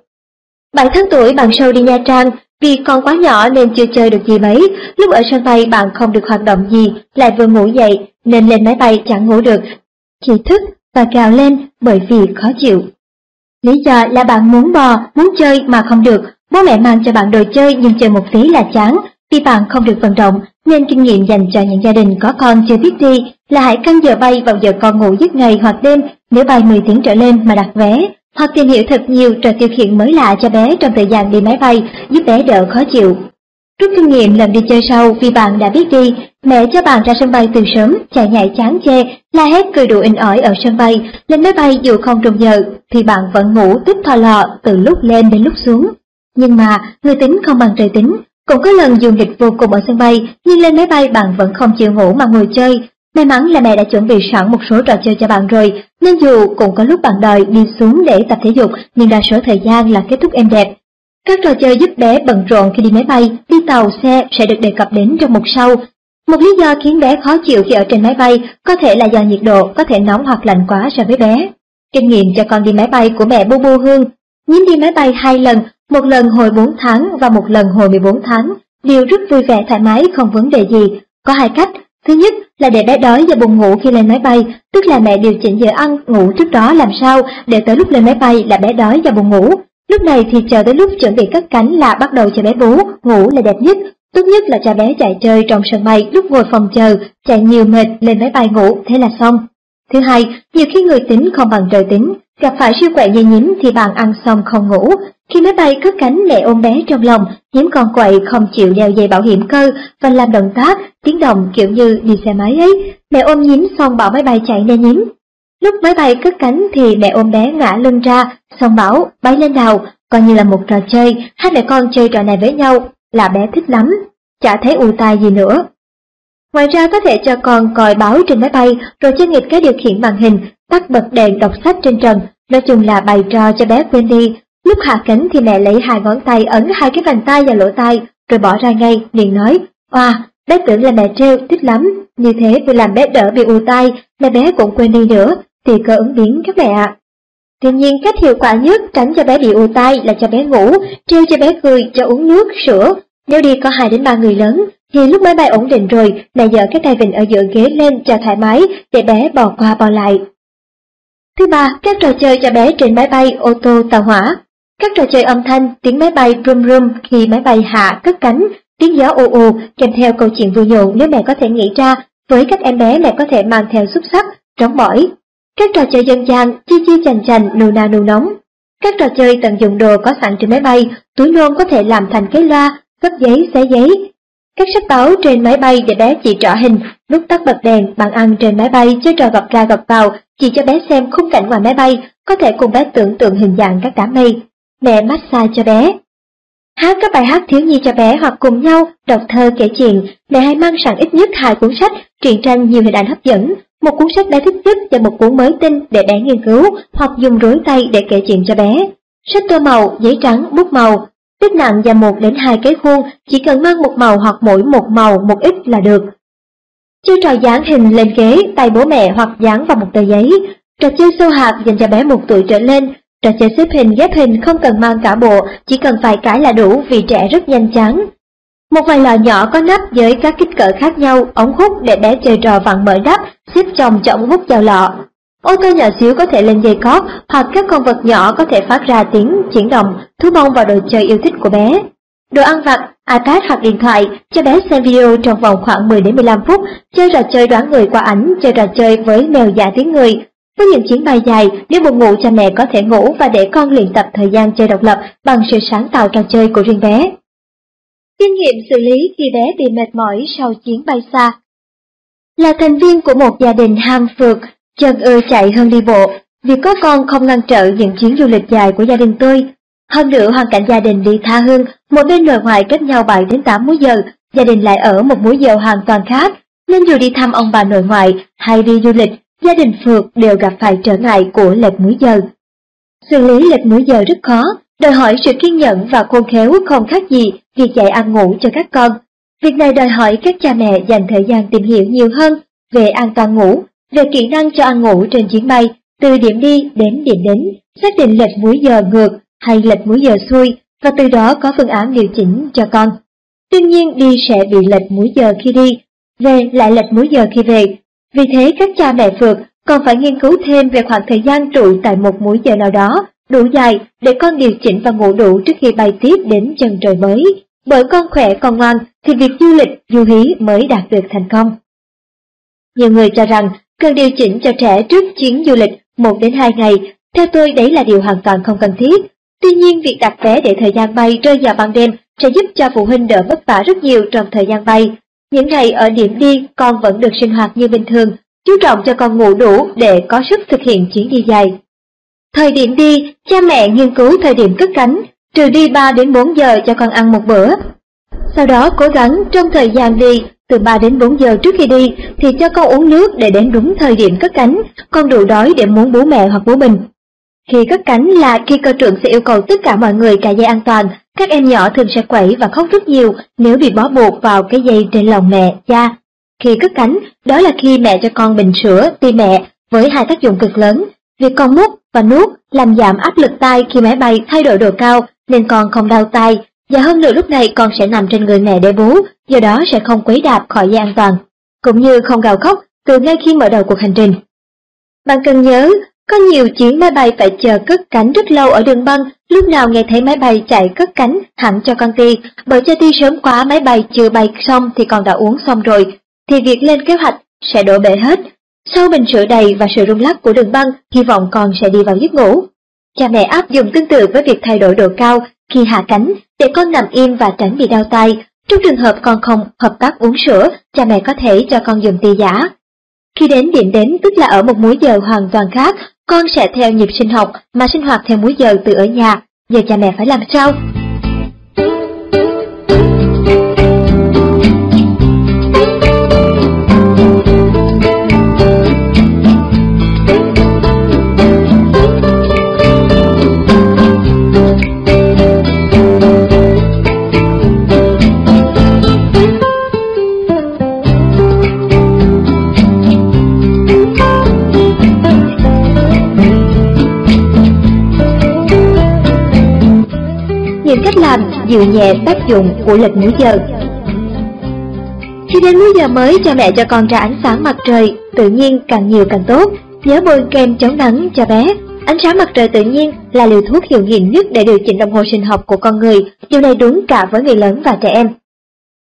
7 tháng tuổi bạn sau đi Nha Trang, vì con quá nhỏ nên chưa chơi được gì mấy. Lúc ở sân bay bạn không được hoạt động gì, lại vừa ngủ dậy nên lên máy bay chẳng ngủ được, chỉ thức và gào lên bởi vì khó chịu. Lý do là bạn muốn bò, muốn chơi mà không được. Bố mẹ mang cho bạn đồ chơi nhưng chơi một tí là chán. Vì bạn không được vận động, nên kinh nghiệm dành cho những gia đình có con chưa biết đi là hãy căn giờ bay vào giờ con ngủ giấc ngày hoặc đêm, nếu bay 10 tiếng trở lên mà đặt vé, hoặc tìm hiểu thật nhiều trò tiêu khiển mới lạ cho bé trong thời gian đi máy bay, giúp bé đỡ khó chịu. Rút kinh nghiệm lần đi chơi sau vì bạn đã biết đi, mẹ cho bạn ra sân bay từ sớm, chạy nhảy chán chê, la hét cười đùa inh ỏi ở sân bay, lên máy bay dù không trùng giờ thì bạn vẫn ngủ tức thò lò từ lúc lên đến lúc xuống. Nhưng mà người tính không bằng trời tính. Cũng có lần dù nghịch vô cùng ở sân bay, nhưng lên máy bay bạn vẫn không chịu ngủ mà ngồi chơi. May mắn là mẹ đã chuẩn bị sẵn một số trò chơi cho bạn rồi, nên dù cũng có lúc bạn đòi đi xuống để tập thể dục, nhưng đa số thời gian là kết thúc êm đẹp. Các trò chơi giúp bé bận rộn khi đi máy bay, đi tàu, xe sẽ được đề cập đến trong mục sau. Một lý do khiến bé khó chịu khi ở trên máy bay có thể là do nhiệt độ, có thể nóng hoặc lạnh quá so với bé. Kinh nghiệm cho con đi máy bay của mẹ Bu Bu Hương. Nhím đi máy bay 2 lần, một lần hồi 4 tháng và một lần hồi 14 tháng, đều rất vui vẻ thoải mái, không vấn đề gì. Có 2 cách. Thứ nhất là để bé đói và buồn ngủ khi lên máy bay, tức là mẹ điều chỉnh giờ ăn ngủ trước đó làm sao để tới lúc lên máy bay là bé đói và buồn ngủ. Lúc này thì chờ tới lúc chuẩn bị cất cánh là bắt đầu cho bé bú, ngủ là đẹp nhất. Tốt nhất là cho bé chạy chơi trong sân bay, lúc ngồi phòng chờ, chạy nhiều mệt lên máy bay ngủ, thế là xong. Thứ hai, nhiều khi người tính không bằng trời tính, gặp phải siêu quậy như Nhím thì bạn ăn xong không ngủ. Khi máy bay cất cánh, mẹ ôm bé trong lòng, Nhím còn quậy không chịu đeo dây bảo hiểm cơ và làm động tác, tiếng động kiểu như đi xe máy ấy. Mẹ ôm Nhím xong bảo máy bay chạy nè Nhím. Lúc máy bay cất cánh thì mẹ ôm bé ngã lưng ra, xong bảo bay lên nào, coi như là một trò chơi, hai mẹ con chơi trò này với nhau là bé thích lắm, chả thấy ù tai gì nữa. Ngoài ra có thể cho con coi báo trên máy bay, rồi chơi nghịch cái điều khiển màn hình, tắt bật đèn, đọc sách trên trần, nói chung là bày trò cho bé quên đi. Lúc hạ cánh thì mẹ lấy 2 ngón tay ấn 2 cái vành tai vào lỗ tai, rồi bỏ ra ngay, liền nói, "Oa, bé tưởng là mẹ trêu, thích lắm." Như thế vừa làm bé đỡ bị ù tai, mà bé cũng quên đi nữa, tùy cơ ứng biến các mẹ ạ. Tuy nhiên, cách hiệu quả nhất tránh cho bé bị ù tai là cho bé ngủ, trêu cho bé cười, cho uống nước, sữa. Nếu đi có 2 đến 3 người lớn, thì lúc máy bay ổn định rồi, mẹ dỡ cái tay vịn ở giữa ghế lên cho thoải mái để bé bò qua bò lại. Thứ ba, các trò chơi cho bé trên máy bay, ô tô, tàu hỏa. Các trò chơi âm thanh, tiếng máy bay rum rum khi máy bay hạ cất cánh, tiếng gió ù ù kèm theo câu chuyện vui nhộn nếu mẹ có thể nghĩ ra. Với các em bé, mẹ có thể mang theo xúc xắc, trống bỏi. Các trò chơi dân gian, chi chi chành chành, nù na nù nóng. Các trò chơi tận dụng đồ có sẵn trên máy bay, túi nôn có thể làm thành cái loa, gấp giấy, xé giấy. Các sách báo trên máy bay để bé chỉ trỏ hình, nút tắt bật đèn, bàn ăn trên máy bay, chơi trò gập ra gập vào, chỉ cho bé xem khung cảnh ngoài máy bay, có thể cùng bé tưởng tượng hình dạng các đám mây. Mẹ massage cho bé. Hát các bài hát thiếu nhi cho bé hoặc cùng nhau đọc thơ kể chuyện. Mẹ hãy mang sẵn ít nhất 2 cuốn sách, truyện tranh nhiều hình ảnh hấp dẫn, một cuốn sách bé thích nhất và một cuốn mới tinh để bé nghiên cứu hoặc dùng rối tay để kể chuyện cho bé. Sách tô màu, giấy trắng, bút màu. Tích nặng và 1 đến 2 cái khuôn, chỉ cần mang một màu hoặc mỗi một màu một ít là được. Chơi trò dán hình lên ghế, tay bố mẹ hoặc dán vào một tờ giấy. Trò chơi xô hạt dành cho bé 1 tuổi trở lên. Trò chơi xếp hình ghép hình không cần mang cả bộ, chỉ cần vài cái là đủ vì trẻ rất nhanh chán. Một vài lọ nhỏ có nắp với các kích cỡ khác nhau, ống hút để bé chơi trò vặn mở nắp, xếp chồng cho ống hút vào lọ. Ô tô nhỏ xíu có thể lên dây cót, hoặc các con vật nhỏ có thể phát ra tiếng chuyển động, thú bông vào đồ chơi yêu thích của bé. Đồ ăn vặt, iPad hoặc điện thoại, cho bé xem video trong vòng khoảng 10 đến 15 phút, chơi trò chơi đoán người qua ảnh, chơi trò chơi với mèo giả tiếng người. Với những chuyến bay dài, nếu buồn ngủ cha mẹ có thể ngủ và để con luyện tập thời gian chơi độc lập bằng sự sáng tạo trò chơi của riêng bé. Kinh nghiệm xử lý khi bé bị mệt mỏi sau chuyến bay xa. Là thành viên của một gia đình ham phượt, Trần ưa chạy hơn đi bộ, việc có con không ngăn trở những chuyến du lịch dài của gia đình tôi. Hơn nữa hoàn cảnh gia đình đi tha hương, một bên nội ngoại cách nhau 7 đến 8 múi giờ, gia đình lại ở một múi giờ hoàn toàn khác, nên dù đi thăm ông bà nội ngoại hay đi du lịch, gia đình phượt đều gặp phải trở ngại của lệch múi giờ. Xử lý lệch múi giờ rất khó, đòi hỏi sự kiên nhẫn và khôn khéo không khác gì việc dạy ăn ngủ cho các con. Việc này đòi hỏi các cha mẹ dành thời gian tìm hiểu nhiều hơn về an toàn ngủ, về kỹ năng cho ăn ngủ trên chuyến bay, từ điểm đi đến điểm đến, xác định lệch múi giờ ngược hay lệch múi giờ xuôi, và từ đó có phương án điều chỉnh cho con. Tuy nhiên đi sẽ bị lệch múi giờ khi đi, về lại lệch múi giờ khi về. Vì thế các cha mẹ phượt còn phải nghiên cứu thêm về khoảng thời gian trụ tại một múi giờ nào đó, đủ dài để con điều chỉnh và ngủ đủ trước khi bay tiếp đến chân trời mới. Bởi con khỏe con ngoan thì việc du lịch, du hí mới đạt được thành công. Nhiều người cho rằng cần điều chỉnh cho trẻ trước chuyến du lịch 1 đến 2 ngày, theo tôi đấy là điều hoàn toàn không cần thiết. Tuy nhiên việc đặt vé để thời gian bay rơi vào ban đêm sẽ giúp cho phụ huynh đỡ vất vả rất nhiều trong thời gian bay. Những ngày ở điểm đi con vẫn được sinh hoạt như bình thường, chú trọng cho con ngủ đủ để có sức thực hiện chuyến đi dài. Thời điểm đi, cha mẹ nghiên cứu thời điểm cất cánh, trừ đi 3 đến 4 giờ cho con ăn một bữa. Sau đó cố gắng trong thời gian đi, từ 3 đến 4 giờ trước khi đi thì cho con uống nước để đến đúng thời điểm cất cánh, con đủ đói để muốn bú mẹ hoặc bú mình. Khi cất cánh là khi cơ trưởng sẽ yêu cầu tất cả mọi người cài dây an toàn, các em nhỏ thường sẽ quẩy và khóc rất nhiều nếu bị bó buộc vào cái dây trên lòng mẹ, cha. Khi cất cánh, đó là khi mẹ cho con bình sữa, ti mẹ, với 2 tác dụng cực lớn. Việc con mút và nuốt làm giảm áp lực tai khi máy bay thay đổi độ cao nên con không đau tai, và hơn nữa lúc này con sẽ nằm trên người mẹ để bú, do đó sẽ không quấy đạp khỏi dây an toàn, cũng như không gào khóc từ ngay khi mở đầu cuộc hành trình. Bạn cần nhớ, có nhiều chuyến máy bay phải chờ cất cánh rất lâu ở đường băng, lúc nào nghe thấy máy bay chạy cất cánh hẳn cho con ti, bởi cho ti sớm quá máy bay chưa bay xong thì con đã uống xong rồi, thì việc lên kế hoạch sẽ đổ bể hết. Sau bình sữa đầy và sự rung lắc của đường băng, hy vọng con sẽ đi vào giấc ngủ. Cha mẹ áp dụng tương tự với việc thay đổi độ cao khi hạ cánh để con nằm im và tránh bị đau tai. Trong trường hợp con không hợp tác uống sữa, cha mẹ có thể cho con dùng ti giả. Khi đến điểm đến, tức là ở một múi giờ hoàn toàn khác, con sẽ theo nhịp sinh học mà sinh hoạt theo múi giờ từ ở nhà. Giờ cha mẹ phải làm sao? Những cách làm dịu nhẹ tác dụng của lệch múi giờ. Khi đến múi giờ mới, cha mẹ cho con ra ánh sáng mặt trời tự nhiên càng nhiều càng tốt. Nhớ bôi kem chống nắng cho bé. Ánh sáng mặt trời tự nhiên là liều thuốc hiệu nghiệm nhất để điều chỉnh đồng hồ sinh học của con người. Điều này đúng cả với người lớn và trẻ em.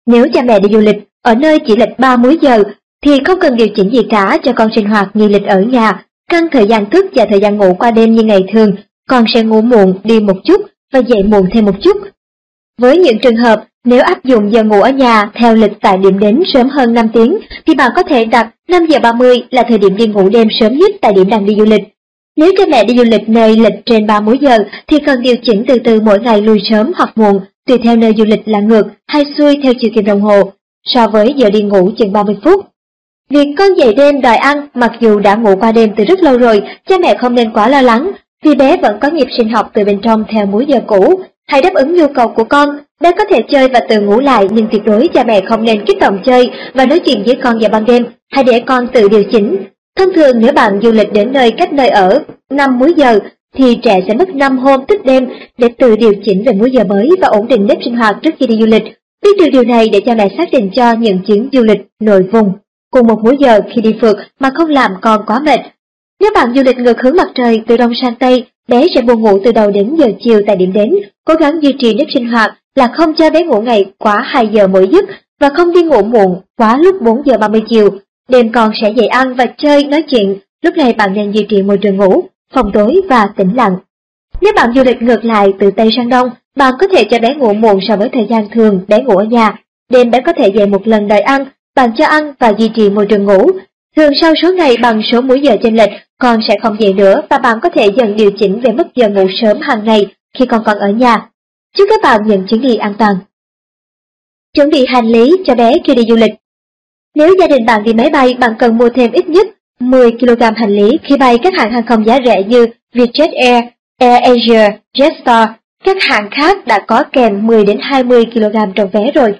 Nếu cha mẹ đi du lịch ở nơi chỉ lệch 3 múi giờ thì không cần điều chỉnh gì cả cho con sinh hoạt như lịch ở nhà, căn thời gian thức và thời gian ngủ qua đêm như ngày thường, con sẽ ngủ muộn đi một chút và dậy muộn thêm một chút. Với những trường hợp nếu áp dụng giờ ngủ ở nhà theo lịch tại điểm đến sớm hơn 5 tiếng thì bạn có thể đặt 5 giờ 30 là thời điểm đi ngủ đêm sớm nhất tại điểm đang đi du lịch. Nếu cha mẹ đi du lịch nơi lịch trên 3 múi giờ thì cần điều chỉnh từ từ mỗi ngày lui sớm hoặc muộn, tùy theo nơi du lịch là ngược hay xuôi theo chiều kim đồng hồ, so với giờ đi ngủ chừng 30 phút. Việc con dậy đêm đòi ăn mặc dù đã ngủ qua đêm từ rất lâu rồi, cha mẹ không nên quá lo lắng, vì bé vẫn có nhịp sinh học từ bên trong theo múi giờ cũ. Hãy đáp ứng nhu cầu của con, bé có thể chơi và tự ngủ lại nhưng tuyệt đối cha mẹ không nên kích động chơi và nói chuyện với con vào ban đêm, hãy để con tự điều chỉnh. Thông thường nếu bạn du lịch đến nơi cách nơi ở 5 múi giờ thì trẻ sẽ mất 5 hôm thức đêm để tự điều chỉnh về múi giờ mới và ổn định nếp sinh hoạt trước khi đi du lịch. Biết được điều này để cha mẹ xác định cho những chuyến du lịch nội vùng cùng một múi giờ khi đi phượt mà không làm con quá mệt. Nếu bạn du lịch ngược hướng mặt trời từ đông sang tây, bé sẽ buồn ngủ từ đầu đến giờ chiều tại điểm đến. Cố gắng duy trì nếp sinh hoạt là không cho bé ngủ ngày quá 2 giờ mỗi giấc và không đi ngủ muộn quá lúc 4 giờ 30 chiều. Đêm con sẽ dậy ăn và chơi, nói chuyện. Lúc này bạn nên duy trì môi trường ngủ, phòng tối và tĩnh lặng. Nếu bạn du lịch ngược lại từ Tây sang Đông, bạn có thể cho bé ngủ muộn so với thời gian thường bé ngủ ở nhà. Đêm bé có thể dậy một lần đòi ăn, bạn cho ăn và duy trì môi trường ngủ. Thường sau số ngày bằng số múi giờ chênh lệch, con sẽ không dậy nữa và bạn có thể dần điều chỉnh về mức giờ ngủ sớm hàng ngày khi con còn ở nhà. Chúc các bạn những chuyến đi an toàn. Chuẩn bị hành lý cho bé khi đi du lịch. Nếu gia đình bạn đi máy bay, bạn cần mua thêm ít nhất 10 kg hành lý khi bay các hãng hàng không giá rẻ như Vietjet Air, AirAsia, Jetstar. Các hãng khác đã có kèm 10 đến 20 kg trong vé rồi.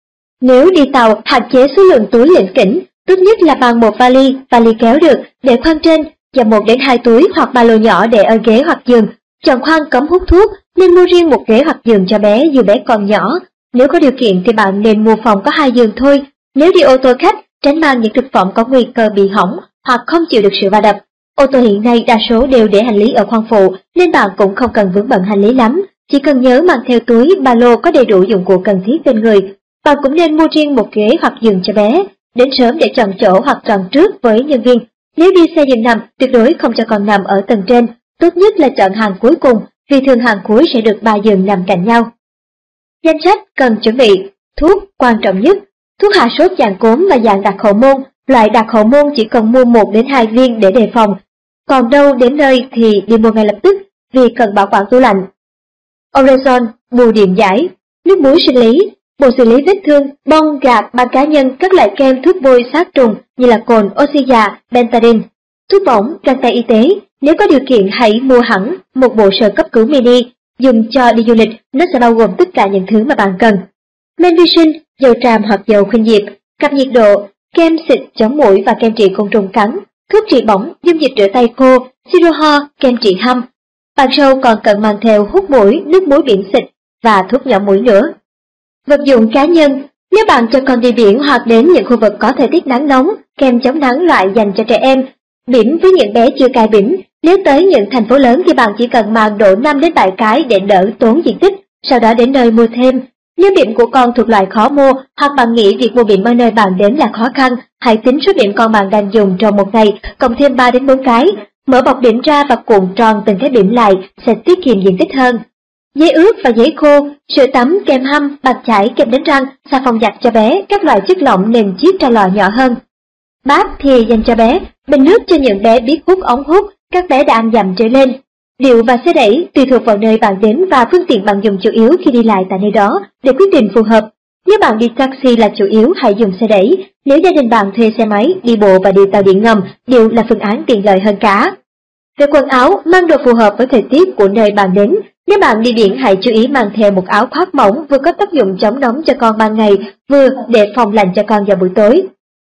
Nếu đi tàu, hạn chế số lượng túi lỉnh kỉnh, tốt nhất là bằng một vali kéo được để khoang trên và 1 đến 2 túi hoặc ba lô nhỏ để ở ghế hoặc giường. Chọn khoang cấm hút thuốc, nên mua riêng một ghế hoặc giường cho bé dù bé còn nhỏ. Nếu có điều kiện thì bạn nên mua phòng có 2 giường thôi. Nếu đi ô tô khách, tránh mang những thực phẩm có nguy cơ bị hỏng hoặc không chịu được sự va đập. Ô tô hiện nay đa số đều để hành lý ở khoang phụ nên bạn cũng không cần vướng bận hành lý lắm. Chỉ cần nhớ mang theo túi, ba lô có đầy đủ dụng cụ cần thiết bên người. Bạn cũng nên mua riêng một ghế hoặc giường cho bé. Đến sớm để chọn chỗ hoặc chọn trước với nhân viên. Nếu đi xe giường nằm, tuyệt đối không cho con nằm ở tầng trên. Tốt nhất là chọn hàng cuối cùng, vì thường hàng cuối sẽ được 3 giường nằm cạnh nhau. Danh sách cần chuẩn bị. Thuốc quan trọng nhất. Thuốc hạ sốt dạng cốm và dạng đặc hậu môn. Loại đặc hậu môn chỉ cần mua 1 đến 2 viên để đề phòng. Còn đâu đến nơi thì đi mua ngay lập tức, vì cần bảo quản tủ lạnh. Orezon, bù điện giải. Nước muối sinh lý. Bộ xử lý vết thương, bông, gạc, băng cá nhân, các loại kem, thuốc bôi sát trùng như là cồn, oxy già, bentadine. Thuốc bỏng, găng tay y tế. Nếu có điều kiện hãy mua hẳn một bộ sơ cấp cứu mini, dùng cho đi du lịch, nó sẽ bao gồm tất cả những thứ mà bạn cần. Men vi sinh, dầu tràm hoặc dầu khuynh diệp, cặp nhiệt độ, kem xịt chống muỗi và kem trị côn trùng cắn, thuốc trị bỏng, dung dịch rửa tay khô, siro ho, kem trị hăm. Bạn sâu còn cần mang theo hút mũi, nước muối biển xịt và thuốc nhỏ mũi nữa. Vật dụng cá nhân. Nếu bạn cho con đi biển hoặc đến những khu vực có thời tiết nắng nóng, kem chống nắng loại dành cho trẻ em, bỉm với những bé chưa cai bỉm. Nếu tới những thành phố lớn thì bạn chỉ cần mang độ 5 đến 7 cái để đỡ tốn diện tích, sau đó đến nơi mua thêm. Nếu bỉm của con thuộc loại khó mua hoặc bạn nghĩ việc mua bỉm ở nơi bạn đến là khó khăn, hãy tính số bỉm con bạn đang dùng trong một ngày, cộng thêm 3 đến 4 cái. Mở bọc bỉm ra và cuộn tròn từng cái bỉm lại sẽ tiết kiệm diện tích hơn. Giấy ướt và giấy khô, sữa tắm, kem hăm, bạc chải, kem đánh răng, xà phòng giặt cho bé, các loại chất lỏng nên chiết ra lọ nhỏ hơn. Bát thìa dành cho bé, bình nước cho những bé biết hút ống hút, các bé đã ăn dặm trở lên. Điệu và xe đẩy tùy thuộc vào nơi bạn đến và phương tiện bạn dùng chủ yếu khi đi lại tại nơi đó để quyết định phù hợp. Nếu bạn đi taxi là chủ yếu, hãy dùng xe đẩy. Nếu gia đình bạn thuê xe máy, đi bộ và đi tàu điện ngầm, đều là phương án tiện lợi hơn cả. Về quần áo, mang đồ phù hợp với thời tiết của nơi bạn đến. Nếu bạn đi biển, hãy chú ý mang theo một áo khoác mỏng vừa có tác dụng chống nóng cho con ban ngày, vừa để phòng lạnh cho con vào buổi tối.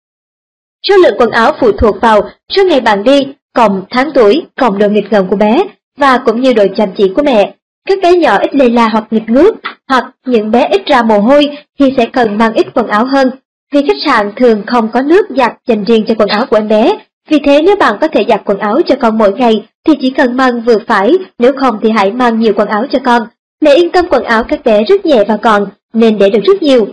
Số lượng quần áo phụ thuộc vào số ngày bạn đi, cộng tháng tuổi, cộng độ nghịch ngợm của bé, và cũng như độ chăm chỉ của mẹ. Các bé nhỏ ít lê la hoặc nghịch ngước, hoặc những bé ít ra mồ hôi thì sẽ cần mang ít quần áo hơn. Vì khách sạn thường không có nước giặt dành riêng cho quần áo của em bé. Vì thế nếu bạn có thể giặt quần áo cho con mỗi ngày thì chỉ cần mang vừa phải, nếu không thì hãy mang nhiều quần áo cho con. Mẹ yên tâm quần áo các bé rất nhẹ và gọn nên để được rất nhiều.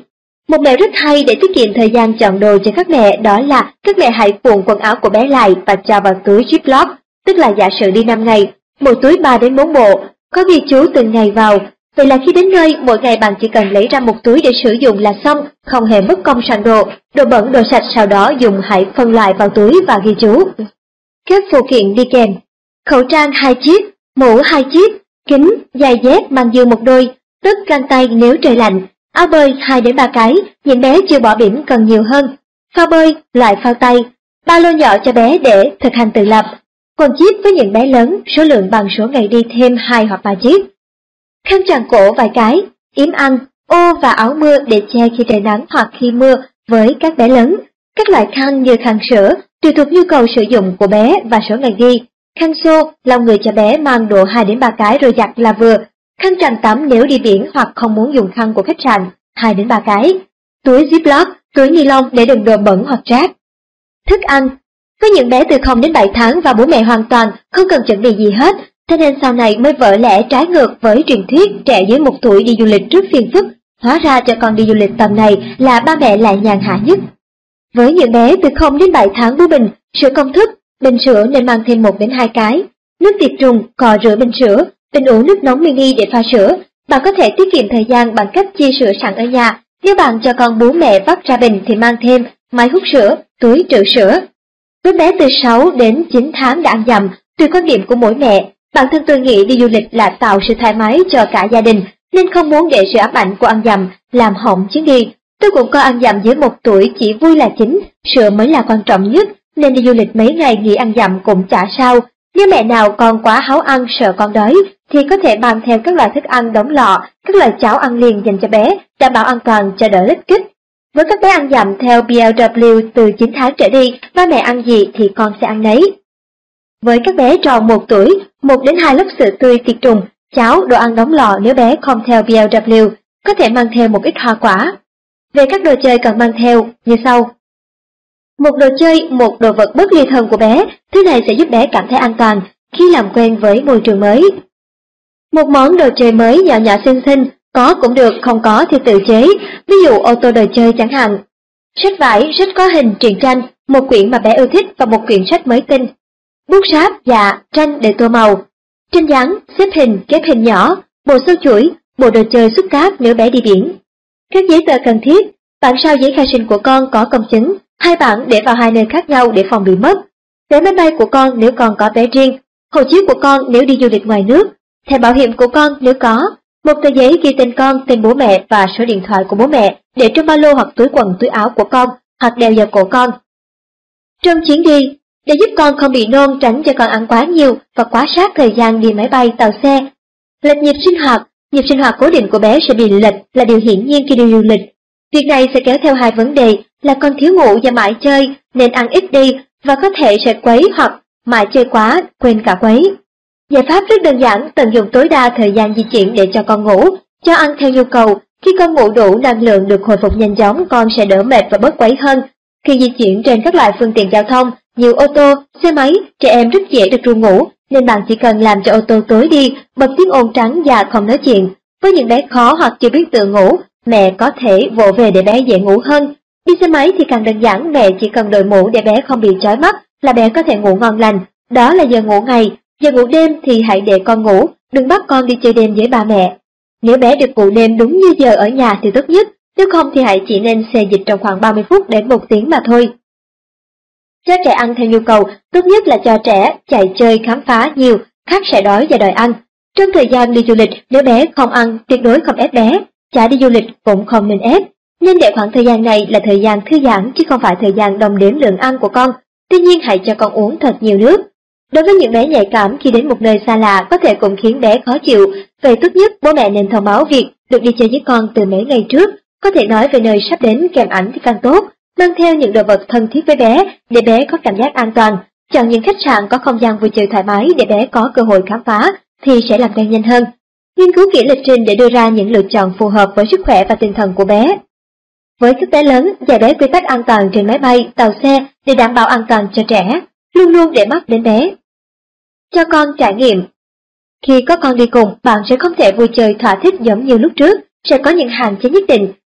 Một mẹo rất hay để tiết kiệm thời gian chọn đồ cho các mẹ đó là các mẹ hãy cuộn quần áo của bé lại và cho vào túi Ziploc, tức là giả sử đi 5 ngày, mỗi túi 3 đến 4 bộ, có ghi chú từng ngày vào. Vậy là khi đến nơi, mỗi ngày bạn chỉ cần lấy ra một túi để sử dụng là xong, không hề mất công soạn đồ bẩn, đồ sạch sau đó dùng hãy phân loại vào túi và ghi chú. Các phụ kiện đi kèm: khẩu trang 2 chiếc, mũ 2 chiếc, kính, giày dép mang giường 1 đôi, tất găng tay nếu trời lạnh, áo bơi 2 đến 3 cái, những bé chưa bỏ bỉm cần nhiều hơn, phao bơi, loại phao tay, ba lô nhỏ cho bé để thực hành tự lập, quần jeep với những bé lớn, số lượng bằng số ngày đi thêm 2 hoặc 3 chiếc, khăn tràng cổ vài cái, yếm ăn, ô và áo mưa để che khi trời nắng hoặc khi mưa với các bé lớn, các loại khăn như khăn sữa, tùy thuộc nhu cầu sử dụng của bé và số ngày ghi, khăn xô, lau người cho bé mang độ 2 đến 3 cái rồi giặt là vừa, khăn tràn tắm nếu đi biển hoặc không muốn dùng khăn của khách sạn, 2 đến 3 cái, túi Ziploc, túi ni lông để đựng đồ bẩn hoặc rác. Thức ăn: với những bé từ 0 đến 7 tháng và bố mẹ hoàn toàn không cần chuẩn bị gì hết, thế nên sau này mới vỡ lẽ trái ngược với truyền thuyết trẻ dưới 1 tuổi đi du lịch rất phiền phức, hóa ra cho con đi du lịch tầm này là ba mẹ lại nhàn hạ nhất. Với những bé từ 0 đến 7 tháng bú bình, sữa công thức, bình sữa nên mang thêm 1 đến 2 cái, nước tiệt trùng, cọ rửa bình sữa, bình ủ nước nóng mini để pha sữa. Bạn có thể tiết kiệm thời gian bằng cách chia sữa sẵn ở nhà. Nếu bạn cho con bú mẹ vắt ra bình thì mang thêm máy hút sữa, túi trữ sữa. Với bé từ 6 đến 9 tháng đã ăn dặm, tùy quan điểm của mỗi mẹ, bản thân tôi nghĩ đi du lịch là tạo sự thoải mái cho cả gia đình, nên không muốn để sự ám ảnh của ăn dặm làm hỏng chuyến đi. Tôi cũng coi ăn dặm dưới 1 tuổi chỉ vui là chính, sữa mới là quan trọng nhất, nên đi du lịch mấy ngày nghỉ ăn dặm cũng chả sao. Nếu mẹ nào còn quá háu ăn sợ con đói, thì có thể mang theo các loại thức ăn đóng lọ, các loại cháo ăn liền dành cho bé, đảm bảo an toàn cho đỡ lích kích. Với các bé ăn dặm theo BLW từ 9 tháng trở đi, ba mẹ ăn gì thì con sẽ ăn nấy. Với các bé tròn 1 tuổi, 1 đến 2 lốc sữa tươi tiệt trùng, cháo, đồ ăn đóng lọ nếu bé không theo BLW, có thể mang theo một ít hoa quả. Về các đồ chơi cần mang theo như sau. Một đồ chơi, một đồ vật bất ly thân của bé, thứ này sẽ giúp bé cảm thấy an toàn khi làm quen với môi trường mới. Một món đồ chơi mới nhỏ nhỏ xinh xinh, có cũng được, không có thì tự chế, ví dụ ô tô đồ chơi chẳng hạn. Sách vải, sách có hình, truyện tranh, một quyển mà bé yêu thích và một quyển sách mới tinh. Bút sáp, dạ, tranh để tô màu. Tranh dán, xếp hình, ghép hình nhỏ, bộ sâu chuỗi, bộ đồ chơi xúc cát nếu bé đi biển. Các giấy tờ cần thiết, bản sao giấy khai sinh của con có công chứng, 2 bản để vào 2 nơi khác nhau để phòng bị mất. Vé máy bay của con nếu con có vé riêng, hộ chiếu của con nếu đi du lịch ngoài nước, thẻ bảo hiểm của con nếu có, một tờ giấy ghi tên con, tên bố mẹ và số điện thoại của bố mẹ để trong ba lô hoặc túi quần túi áo của con hoặc đeo vào cổ con. Trong chuyến đi, để giúp con không bị nôn, tránh cho con ăn quá nhiều và quá sát thời gian đi máy bay, tàu xe. Lệch nhịp sinh hoạt cố định của bé sẽ bị lệch là điều hiển nhiên khi đi du lịch. Việc này sẽ kéo theo 2 vấn đề là con thiếu ngủ và mãi chơi nên ăn ít đi và có thể sẽ quấy hoặc mãi chơi quá quên cả quấy. Giải pháp rất đơn giản, tận dụng tối đa thời gian di chuyển để cho con ngủ, cho ăn theo nhu cầu. Khi con ngủ đủ, năng lượng được hồi phục nhanh chóng, con sẽ đỡ mệt và bớt quấy hơn. Khi di chuyển trên các loại phương tiện giao thông như ô tô, xe máy, trẻ em rất dễ được ru ngủ, nên bạn chỉ cần làm cho ô tô tối đi, bật tiếng ồn trắng và không nói chuyện. Với những bé khó hoặc chưa biết tự ngủ, mẹ có thể vỗ về để bé dễ ngủ hơn. Đi xe máy thì càng đơn giản, mẹ chỉ cần đội mũ để bé không bị chói mắt là bé có thể ngủ ngon lành. Đó là giờ ngủ ngày, giờ ngủ đêm thì hãy để con ngủ, đừng bắt con đi chơi đêm với ba mẹ. Nếu bé được ngủ đêm đúng như giờ ở nhà thì tốt nhất, nếu không thì hãy chỉ nên xê dịch trong khoảng 30 phút đến 1 tiếng mà thôi. Cho trẻ ăn theo nhu cầu, tốt nhất là cho trẻ chạy chơi khám phá nhiều, khác sẽ đói và đòi ăn. Trong thời gian đi du lịch, nếu bé không ăn, tuyệt đối không ép bé, chả đi du lịch cũng không nên ép. Nên để khoảng thời gian này là thời gian thư giãn chứ không phải thời gian đong đếm lượng ăn của con. Tuy nhiên hãy cho con uống thật nhiều nước. Đối với những bé nhạy cảm khi đến một nơi xa lạ có thể cũng khiến bé khó chịu, vậy tốt nhất bố mẹ nên thông báo việc được đi chơi với con từ mấy ngày trước, có thể nói về nơi sắp đến kèm ảnh thì càng tốt, mang theo những đồ vật thân thiết với bé để bé có cảm giác an toàn, chọn những khách sạn có không gian vui chơi thoải mái để bé có cơ hội khám phá thì sẽ làm quen nhanh hơn. Nghiên cứu kỹ lịch trình để đưa ra những lựa chọn phù hợp với sức khỏe và tinh thần của bé. Với các bé lớn, dạy bé quy tắc an toàn trên máy bay, tàu xe để đảm bảo an toàn cho trẻ, luôn luôn để mắt đến bé. Cho con trải nghiệm. Khi có con đi cùng, bạn sẽ không thể vui chơi thỏa thích giống như lúc trước, sẽ có những hạn chế nhất định,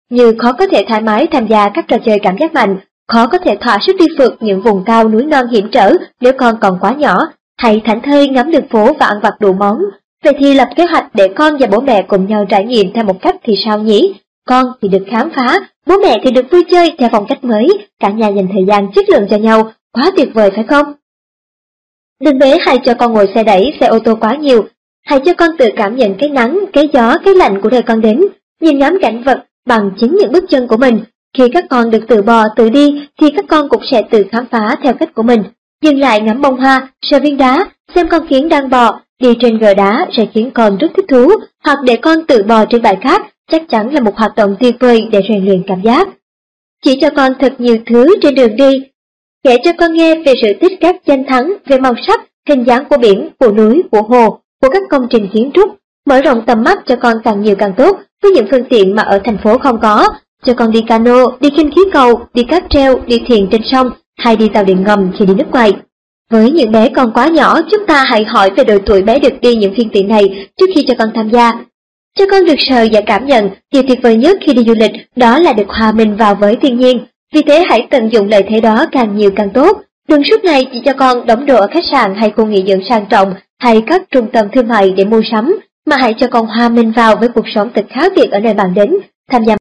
như khó có thể thoải mái tham gia các trò chơi cảm giác mạnh, khó có thể thỏa sức đi phượt những vùng cao núi non hiểm trở nếu con còn quá nhỏ, hay thảnh thơi ngắm đường phố và ăn vặt đủ món. Vậy thì lập kế hoạch để con và bố mẹ cùng nhau trải nghiệm theo một cách thì sao nhỉ? Con thì được khám phá, bố mẹ thì được vui chơi theo phong cách mới, cả nhà dành thời gian chất lượng cho nhau, quá tuyệt vời phải không? Đừng bế hay cho con ngồi xe đẩy, xe ô tô quá nhiều, hãy cho con tự cảm nhận cái nắng, cái gió, cái lạnh của đời con đến, nhìn ngắm cảnh vật bằng chính những bước chân của mình. Khi các con được tự bò, tự đi, thì các con cũng sẽ tự khám phá theo cách của mình. Dừng lại ngắm bông hoa, sờ viên đá, xem con kiến đang bò, đi trên gờ đá sẽ khiến con rất thích thú, hoặc để con tự bò trên bãi cát, chắc chắn là một hoạt động tuyệt vời để rèn luyện cảm giác. Chỉ cho con thật nhiều thứ trên đường đi. Kể cho con nghe về sự tích các danh thắng, về màu sắc, hình dáng của biển, của núi, của hồ, của các công trình kiến trúc. Mở rộng tầm mắt cho con càng nhiều càng tốt, với những phương tiện mà ở thành phố không có. Cho con đi cano, đi khinh khí cầu, đi cáp treo, đi thuyền trên sông, hay đi tàu điện ngầm khi đi nước ngoài. Với những bé còn quá nhỏ, chúng ta hãy hỏi về độ tuổi bé được đi những phương tiện này trước khi cho con tham gia. Cho con được sờ và cảm nhận, điều tuyệt vời nhất khi đi du lịch đó là được hòa mình vào với thiên nhiên. Vì thế hãy tận dụng lợi thế đó càng nhiều càng tốt. Đừng suốt ngày chỉ cho con đóng đồ ở khách sạn hay khu nghỉ dưỡng sang trọng hay các trung tâm thương mại để mua sắm, mà hãy cho con hòa mình vào với cuộc sống thật khác biệt ở nơi bạn đến, tham gia